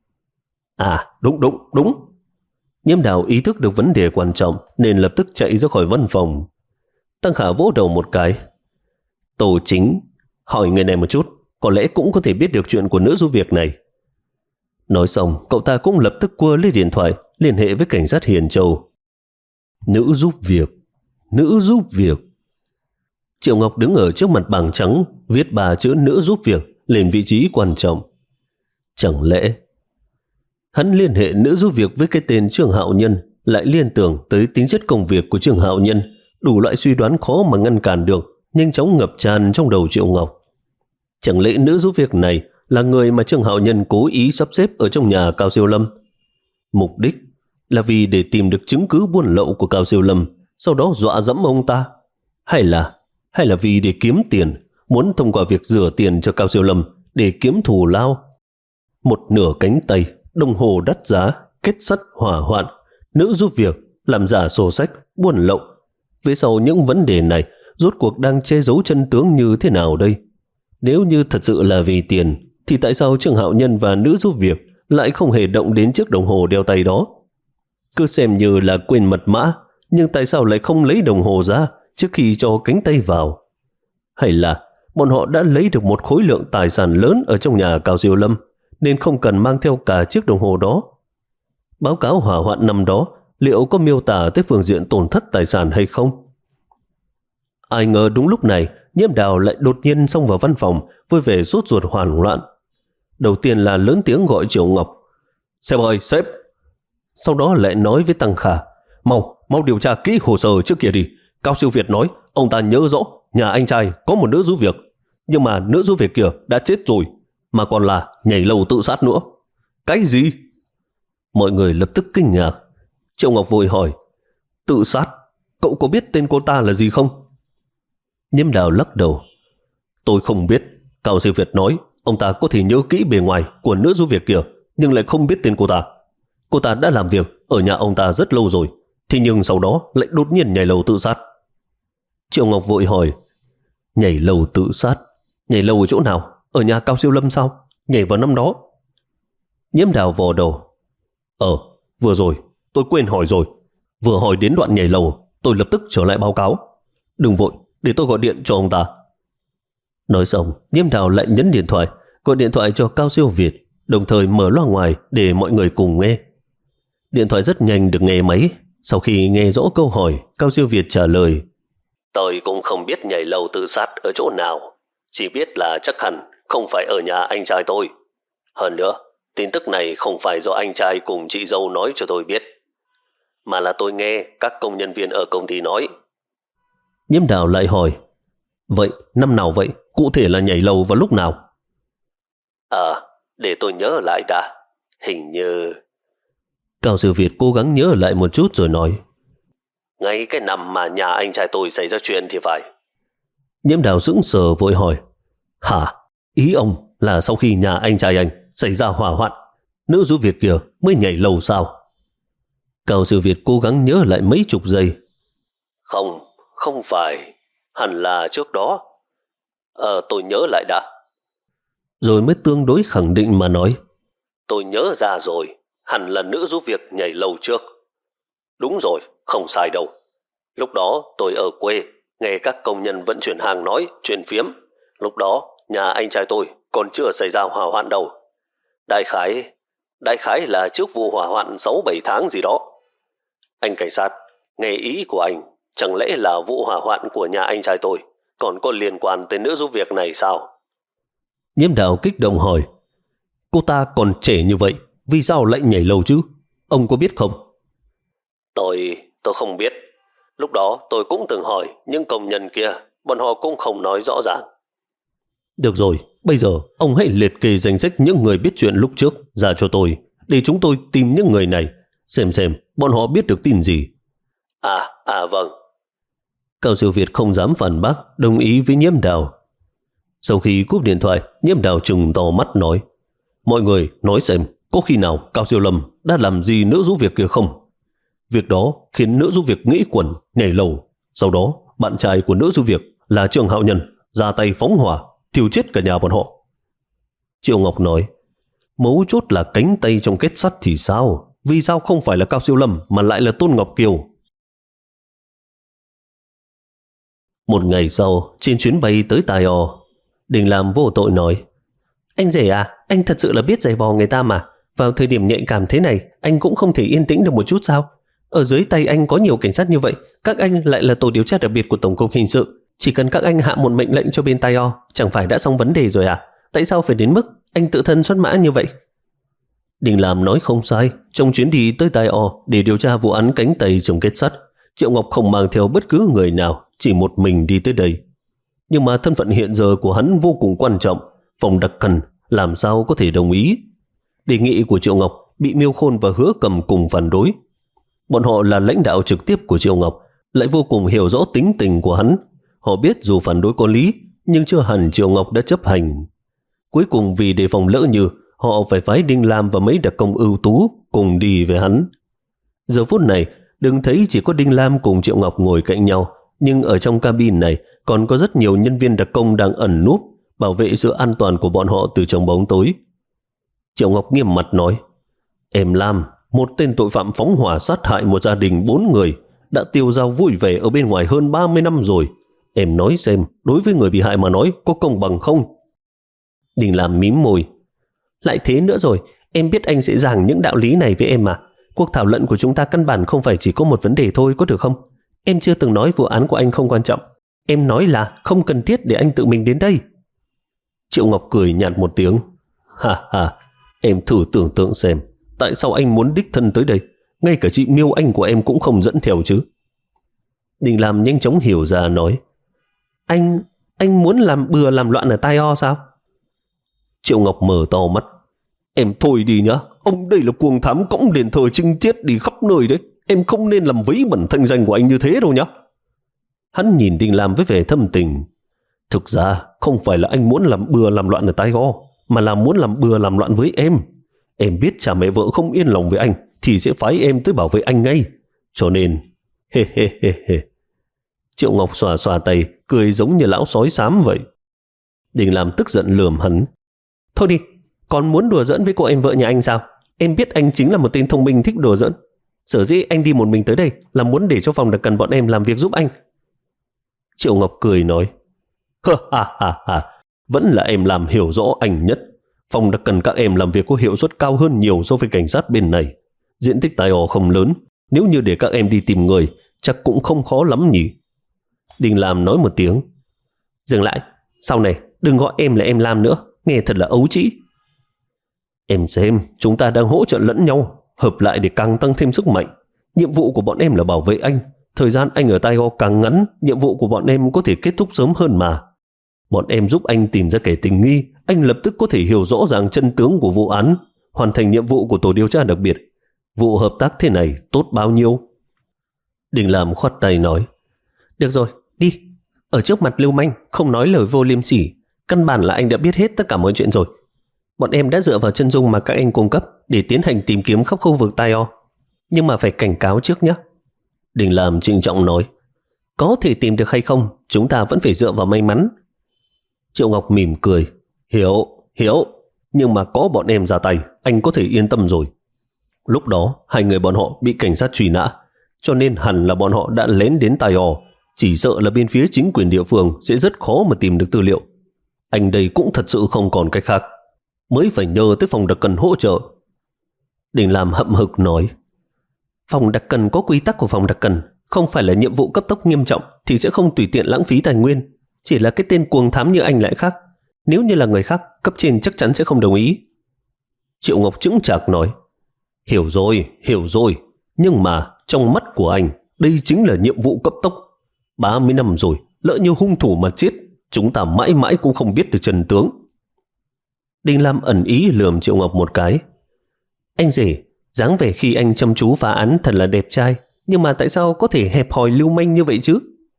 Speaker 1: À, đúng đúng đúng. Nhiễm Đào ý thức được vấn đề quan trọng nên lập tức chạy ra khỏi văn phòng. Tăng Khả vỗ đầu một cái, Tô Chính, hỏi người này một chút, có lẽ cũng có thể biết được chuyện của nữ giúp việc này. Nói xong, cậu ta cũng lập tức quơ lấy điện thoại liên hệ với cảnh sát Hiền Châu. Nữ giúp việc, nữ giúp việc. Triệu Ngọc đứng ở trước mặt bảng trắng, viết ba chữ nữ giúp việc lên vị trí quan trọng. Chẳng lẽ hắn liên hệ nữ giúp việc với cái tên Trương Hạo Nhân, lại liên tưởng tới tính chất công việc của Trương Hạo Nhân, đủ loại suy đoán khó mà ngăn cản được nhanh chóng ngập tràn trong đầu Triệu Ngọc. Chẳng lẽ nữ giúp việc này là người mà Trương Hạo Nhân cố ý sắp xếp ở trong nhà Cao Siêu Lâm? Mục đích là vì để tìm được chứng cứ buôn lậu của Cao Siêu Lâm, sau đó dọa dẫm ông ta, hay là hay là vì để kiếm tiền, muốn thông qua việc rửa tiền cho Cao Siêu Lâm để kiếm thù lao? Một nửa cánh tay, đồng hồ đắt giá, kết sắt hỏa hoạn, nữ giúp việc, làm giả sổ sách, buôn lậu. Phía sau những vấn đề này rốt cuộc đang che giấu chân tướng như thế nào đây? Nếu như thật sự là vì tiền, thì tại sao Trương Hạo Nhân và nữ giúp việc lại không hề động đến chiếc đồng hồ đeo tay đó? Cứ xem như là quên mật mã, nhưng tại sao lại không lấy đồng hồ ra trước khi cho cánh tay vào? Hay là bọn họ đã lấy được một khối lượng tài sản lớn ở trong nhà Cao Siêu Lâm, nên không cần mang theo cả chiếc đồng hồ đó? Báo cáo hỏa hoạn năm đó liệu có miêu tả tới phương diện tổn thất tài sản hay không? Ai ngờ đúng lúc này, Nhiễm Đào lại đột nhiên xông vào văn phòng với vẻ sốt ruột hoảng loạn. Đầu tiên là lớn tiếng gọi Triệu Ngọc, sếp ơi sếp. Sau đó lại nói với Tăng Khả, mau mau điều tra kỹ hồ sơ trước kia đi. Cao Siêu Việt nói ông ta nhớ rõ nhà anh trai có một nữ giúp việc, nhưng mà nữ giúp việc kia đã chết rồi, mà còn là nhảy lầu tự sát nữa. Cái gì? Mọi người lập tức kinh ngạc. Triệu Ngọc vội hỏi, tự sát? Cậu có biết tên cô ta là gì không? Nhiễm Đào lắc đầu, tôi không biết. Cao Siêu Việt nói ông ta có thể nhớ kỹ bề ngoài của nữ giúp việc kia, nhưng lại không biết tên cô ta. Cô ta đã làm việc ở nhà ông ta rất lâu rồi, thế nhưng sau đó lại đột nhiên nhảy lầu tự sát. Triệu Ngọc vội hỏi, nhảy lầu tự sát? Nhảy lầu ở chỗ nào? Ở nhà Cao Siêu Lâm sao? Nhảy vào năm đó? Nhiễm Đào vò đầu, Ờ, vừa rồi tôi quên hỏi rồi. Vừa hỏi đến đoạn nhảy lầu, tôi lập tức trở lại báo cáo. Đừng vội, để tôi gọi điện cho ông ta. Nói xong, Nhiễm Đào lại nhấn điện thoại, gọi điện thoại cho Cao Siêu Việt, đồng thời mở loa ngoài để mọi người cùng nghe. Điện thoại rất nhanh được nghe máy. Sau khi nghe rõ câu hỏi, Cao Siêu Việt trả lời, tôi cũng không biết nhảy lầu tự sát ở chỗ nào. Chỉ biết là chắc hẳn không phải ở nhà anh trai tôi. Hơn nữa, tin tức này không phải do anh trai cùng chị dâu nói cho tôi biết, mà là tôi nghe các công nhân viên ở công ty nói.
Speaker 2: Nhiễm Đào lại hỏi, vậy năm nào vậy? Cụ thể là nhảy lầu vào lúc nào?
Speaker 1: À, để tôi nhớ lại đã. Hình như...
Speaker 2: Cao Siêu Việt cố gắng nhớ lại một chút rồi nói,
Speaker 1: ngay cái năm mà nhà anh trai tôi xảy ra chuyện thì phải.
Speaker 2: Nhiễm Đào sững sờ vội hỏi, hả? Ý ông là sau khi nhà anh trai anh xảy ra hỏa hoạn, nữ giúp việc kia mới nhảy lầu sao? Cao Siêu Việt cố gắng nhớ lại mấy chục giây.
Speaker 1: Không, không phải. Hẳn là trước đó. Ờ, tôi nhớ lại đã.
Speaker 2: Rồi mới tương đối khẳng định mà nói,
Speaker 1: tôi nhớ ra rồi. Hẳn là nữ giúp việc nhảy lầu trước. Đúng rồi, không sai đâu. Lúc đó tôi ở quê, nghe các công nhân vận chuyển hàng nói chuyện phiếm. Lúc đó nhà anh trai tôi còn chưa xảy ra hỏa hoạn đâu. Đại khái, đại khái là trước vụ hỏa hoạn sáu bảy tháng gì đó. Anh cảnh sát, nghe ý của anh, chẳng lẽ là vụ hỏa hoạn của nhà anh trai tôi còn có liên quan tới nữ giúp việc này sao?
Speaker 2: Nhiễm Đào kích động hỏi, cô ta còn trẻ như vậy, vì sao lại nhảy lầu chứ? Ông có biết không?
Speaker 1: Tôi, tôi không biết. Lúc đó tôi cũng từng hỏi những công nhân kia, bọn họ cũng không nói rõ ràng.
Speaker 2: Được rồi, bây giờ ông hãy liệt kê danh sách những người biết chuyện lúc trước ra cho tôi, để chúng tôi tìm những người này, xem xem bọn họ biết được tin gì.
Speaker 1: À, à vâng.
Speaker 2: Cao Siêu Việt không dám phản bác, đồng ý với Nhiễm Đào. Sau khi cúp điện thoại, Nhiễm Đào trừng to mắt nói, mọi người nói xem có khi nào Cao Siêu Lâm đã làm gì nữ giúp việc kia không? Việc đó khiến nữ giúp việc nghĩ quẩn, nhảy lầu. Sau đó, bạn trai của nữ giúp việc là Trương Hạo Nhân ra tay phóng hỏa, thiêu chết cả nhà bọn họ. Triệu Ngọc nói, mấu chốt là cánh tay trong kết sắt thì sao? Vì sao không phải là Cao Siêu Lâm mà lại là Tôn Ngọc Kiều? Một ngày sau, trên chuyến bay tới Tài O, Đình Lam vô tội nói, anh rể à, anh thật sự là biết giày vò người ta mà. Vào thời điểm nhạy cảm thế này, anh cũng không thể yên tĩnh được một chút sao? Ở dưới tay anh có nhiều cảnh sát như vậy, các anh lại là tổ điều tra đặc biệt của Tổng cục Hình sự. Chỉ cần các anh hạ một mệnh lệnh cho bên Tài O, chẳng phải đã xong vấn đề rồi à? Tại sao phải đến mức anh tự thân xuất mã như vậy? Đình Lam nói không sai. Trong chuyến đi tới Tài O để điều tra vụ án cánh tay trồng kết sắt, Triệu Ngọc không mang theo bất cứ người nào, chỉ một mình đi tới đây. Nhưng mà thân phận hiện giờ của hắn vô cùng quan trọng, phòng đặc cần làm sao có thể đồng ý. Đề nghị của Triệu Ngọc bị Miêu Khôn và Hứa Cầm cùng phản đối. Bọn họ là lãnh đạo trực tiếp của Triệu Ngọc, lại vô cùng hiểu rõ tính tình của hắn. Họ biết dù phản đối có lý, nhưng chưa hẳn Triệu Ngọc đã chấp hành. Cuối cùng vì đề phòng lỡ như, họ phải phái Đinh Lam và mấy đặc công ưu tú cùng đi với hắn. Giờ phút này, đừng thấy chỉ có Đinh Lam cùng Triệu Ngọc ngồi cạnh nhau, nhưng ở trong cabin này còn có rất nhiều nhân viên đặc công đang ẩn núp, bảo vệ sự an toàn của bọn họ từ trong bóng tối. Triệu Ngọc nghiêm mặt nói, em Lam, một tên tội phạm phóng hỏa sát hại một gia đình bốn người, đã tiêu dao vui vẻ ở bên ngoài hơn ba mươi năm rồi. Em nói xem, đối với người bị hại mà nói có công bằng không? Đình Lam mím môi, lại thế nữa rồi, em biết anh sẽ giảng những đạo lý này với em mà. Cuộc thảo luận của chúng ta căn bản không phải chỉ có một vấn đề thôi, có được không? Em chưa từng nói vụ án của anh không quan trọng. Em nói là không cần thiết để anh tự mình đến đây. Triệu Ngọc cười nhạt một tiếng, ha ha, em thử tưởng tượng xem, tại sao anh muốn đích thân tới đây? Ngay cả chị Miêu Anh của em cũng không dẫn theo chứ. Đình Lam nhanh chóng hiểu ra nói, Anh, anh muốn làm bừa làm loạn ở Tai O sao? Triệu Ngọc mở to mắt, em thôi đi nhá, ông đây là cuồng thám cõng đền thờ trinh tiết đi khắp nơi đấy. Em không nên làm vấy bẩn thanh danh của anh như thế đâu nhá. Hắn nhìn Đình Lam với vẻ thâm tình. Thực ra không phải là anh muốn làm bừa làm loạn ở Tai O, mà là muốn làm bừa làm loạn với em. Em biết cha mẹ vợ không yên lòng với anh thì sẽ phái em tới bảo vệ anh ngay. Cho nên he he he he. Triệu Ngọc xòa xòa tay, cười giống như lão sói xám vậy. Đình Lam tức giận lườm hắn, thôi đi, còn muốn đùa giỡn với cô em vợ nhà anh sao? Em biết anh chính là một tên thông minh thích đùa giỡn. Sở dĩ anh đi một mình tới đây là muốn để cho phòng đặc cần bọn em làm việc giúp anh. Triệu Ngọc cười nói, ha ha ha ha, vẫn là em làm hiểu rõ anh nhất. Phòng đặc cần các em làm việc có hiệu suất cao hơn nhiều so với cảnh sát bên này. Diện tích Tai O không lớn, nếu như để các em đi tìm người chắc cũng không khó lắm nhỉ. Đình Lam nói một tiếng, dừng lại, sau này Đừng gọi em là em Lam nữa, nghe thật là ấu trĩ.
Speaker 1: Em xem, chúng ta đang hỗ trợ lẫn nhau, hợp lại để càng tăng thêm sức mạnh. Nhiệm vụ của bọn em là bảo vệ anh. Thời gian anh ở Taiyo càng ngắn, nhiệm vụ của bọn em có thể kết thúc sớm hơn mà. Bọn em giúp anh tìm ra kẻ tình nghi, anh lập tức có thể hiểu rõ ràng chân tướng của vụ án, hoàn thành nhiệm vụ của tổ điều tra đặc biệt. Vụ hợp tác thế này tốt bao nhiêu?
Speaker 2: Đình Lam khoát tay nói, được rồi, đi. Ở trước mặt lưu manh, không nói lời vô liêm sỉ. Căn bản là anh đã biết hết tất cả mọi chuyện rồi. Bọn em đã dựa vào chân dung mà các anh cung cấp để tiến hành tìm kiếm khắp khu vực Taiyo. Nhưng mà phải cảnh cáo trước nhé.
Speaker 1: Đình Lam trịnh trọng nói,
Speaker 2: có thể tìm được hay không, chúng ta vẫn phải dựa vào may mắn.
Speaker 1: Triệu Ngọc mỉm cười, hiểu, hiểu, nhưng mà có bọn em ra tay, anh có thể yên tâm rồi. Lúc đó, hai người bọn họ bị cảnh sát truy nã, cho nên hẳn là bọn họ đã lén đến Taiyo. Chỉ sợ là bên phía chính quyền địa phương sẽ rất khó mà tìm được tư liệu. Anh đây cũng thật sự không còn cách khác, mới phải nhờ tới phòng đặc cần hỗ trợ.
Speaker 2: Đình Lam hậm hực nói, phòng đặc cần có quy tắc của phòng đặc cần, không phải là nhiệm vụ cấp tốc nghiêm trọng thì sẽ không tùy tiện lãng phí tài nguyên. Chỉ là cái tên cuồng thám như anh lại khác. Nếu như là người khác, cấp trên chắc chắn sẽ không đồng ý.
Speaker 1: Triệu Ngọc chững chạc nói, hiểu rồi, hiểu rồi, nhưng mà trong mắt của anh, đây chính là nhiệm vụ cấp tốc. ba mươi năm rồi, lỡ như hung thủ mà chết, chúng ta mãi mãi cũng không biết được chân tướng.
Speaker 2: Đình Lam ẩn ý lườm Triệu Ngọc một cái. Anh rể, dáng vẻ khi anh chăm chú phá án thật là đẹp trai, nhưng mà tại sao có thể hẹp hòi lưu manh như vậy chứ?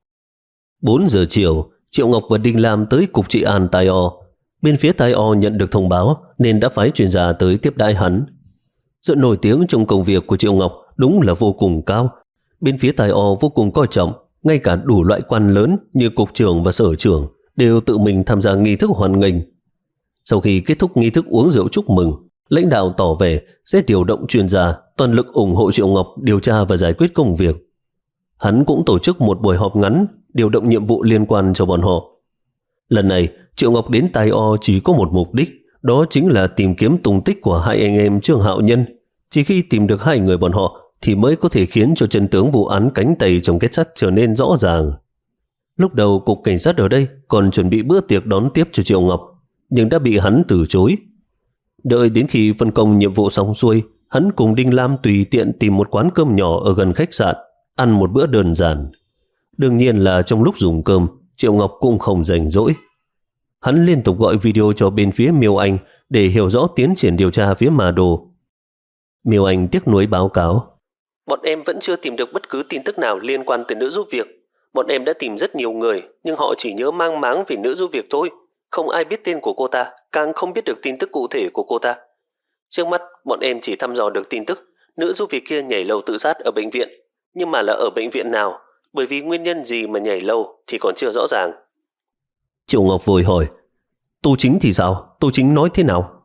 Speaker 1: bốn giờ chiều, Triệu Ngọc và Đinh Lam tới cục trị an Taiyo. Bên phía Taiyo nhận được thông báo nên đã phái chuyên gia tới tiếp đãi hắn. Sự nổi tiếng trong công việc của Triệu Ngọc đúng là vô cùng cao. Bên phía Taiyo vô cùng coi trọng, ngay cả đủ loại quan lớn như cục trưởng và sở trưởng đều tự mình tham gia nghi thức hoan nghênh. Sau khi kết thúc nghi thức uống rượu chúc mừng, lãnh đạo tỏ vẻ sẽ điều động chuyên gia toàn lực ủng hộ Triệu Ngọc điều tra và giải quyết công việc. Hắn cũng tổ chức một buổi họp ngắn điều động nhiệm vụ liên quan cho bọn họ. Lần này, Triệu Ngọc đến Taiyo chỉ có một mục đích, đó chính là tìm kiếm tung tích của hai anh em Trương Hạo Nhân. Chỉ khi tìm được hai người bọn họ thì mới có thể khiến cho chân tướng vụ án cánh tay trong kết sắt trở nên rõ ràng. Lúc đầu cục cảnh sát ở đây còn chuẩn bị bữa tiệc đón tiếp cho Triệu Ngọc, nhưng đã bị hắn từ chối. Đợi đến khi phân công nhiệm vụ xong xuôi, hắn cùng Đinh Lam tùy tiện tìm một quán cơm nhỏ ở gần khách sạn, ăn một bữa đơn giản. Đương nhiên là trong lúc dùng cơm, Triệu Ngọc cũng không rảnh rỗi. Hắn liên tục gọi video cho bên phía Miêu Anh để hiểu rõ tiến triển điều tra phía Mà Đồ. Miêu Anh tiếc nuối báo cáo,
Speaker 2: bọn em vẫn chưa tìm được bất cứ tin tức nào liên quan tới nữ giúp việc. Bọn em đã tìm rất nhiều người, nhưng họ chỉ nhớ mang máng về nữ giúp việc thôi. Không ai biết tên của cô ta, càng không biết được tin tức cụ thể của cô ta. Trước mắt, bọn em chỉ thăm dò được tin tức nữ giúp việc kia nhảy lầu tự sát ở bệnh viện. Nhưng mà là ở bệnh viện nào? Bởi vì nguyên nhân gì mà nhảy lầu thì còn chưa rõ ràng.
Speaker 1: Triệu Ngọc vội hỏi, Tô Chính thì sao? Tô Chính nói thế nào?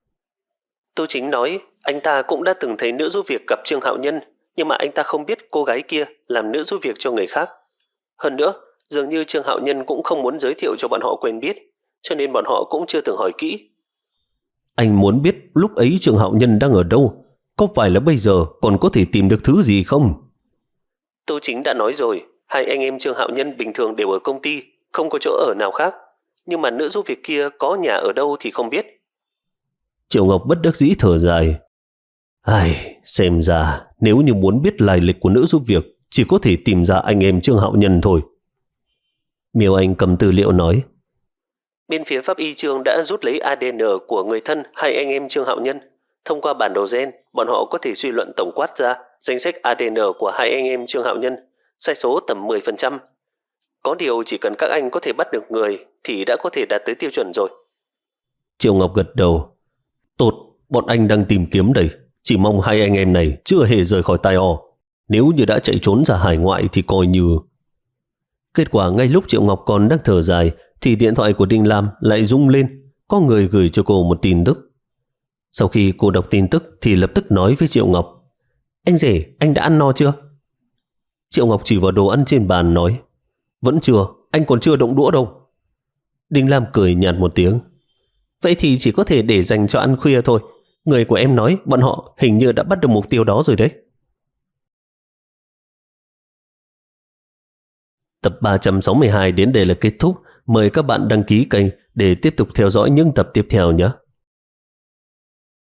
Speaker 2: Tô Chính nói anh ta cũng đã từng thấy nữ giúp việc gặp Trương Hạo Nhân, nhưng mà anh ta không biết cô gái kia làm nữ giúp việc cho người khác. Hơn nữa, dường như Trương Hạo Nhân cũng không muốn giới thiệu cho bọn họ quen biết, cho nên bọn họ cũng chưa từng hỏi kỹ.
Speaker 1: Anh muốn biết lúc ấy Trương Hạo Nhân đang ở đâu? Có phải là bây giờ còn có thể tìm được thứ gì không?
Speaker 2: Tô Chính đã nói rồi, hai anh em Trương Hạo Nhân bình thường đều ở công ty, không có chỗ ở nào khác. Nhưng mà nữ giúp việc kia có nhà ở đâu thì không biết.
Speaker 1: Triệu Ngọc bất đắc dĩ thở dài. Ai, xem ra nếu như muốn biết lai lịch của nữ giúp việc, chỉ có thể tìm ra anh em Trương Hạo Nhân thôi. Miêu Anh cầm tư liệu nói,
Speaker 2: bên phía pháp y Trương đã rút lấy a đê en của người thân hai anh em Trương Hạo Nhân. Thông qua bản đồ gen, bọn họ có thể suy luận tổng quát ra danh sách a đê en của hai anh em Trương Hạo Nhân, sai số tầm mười phần trăm. Có điều chỉ cần các anh có thể bắt được người thì đã có thể đạt tới tiêu chuẩn rồi.
Speaker 1: Triệu Ngọc gật đầu. Tốt, bọn anh đang tìm kiếm đây. Chỉ mong hai anh em này chưa hề rời khỏi Taiyo. Nếu như đã chạy trốn ra hải ngoại thì coi như... Kết quả ngay lúc Triệu Ngọc còn đang thở dài thì điện thoại của Đinh Lam lại rung lên. Có người gửi cho cô một tin tức. Sau khi cô đọc tin tức thì lập tức nói với Triệu Ngọc, anh rể, anh đã ăn no chưa? Triệu Ngọc chỉ vào đồ ăn trên bàn nói, vẫn chưa, anh còn chưa động đũa đâu. Đinh Lam cười nhạt một tiếng, vậy thì chỉ có thể để dành cho ăn khuya thôi. Người của em nói bọn họ hình như đã bắt được mục tiêu đó rồi đấy. Tập ba trăm sáu mươi hai đến đây là kết thúc. mời các bạn đăng ký kênh để tiếp tục theo dõi những tập tiếp theo nhé.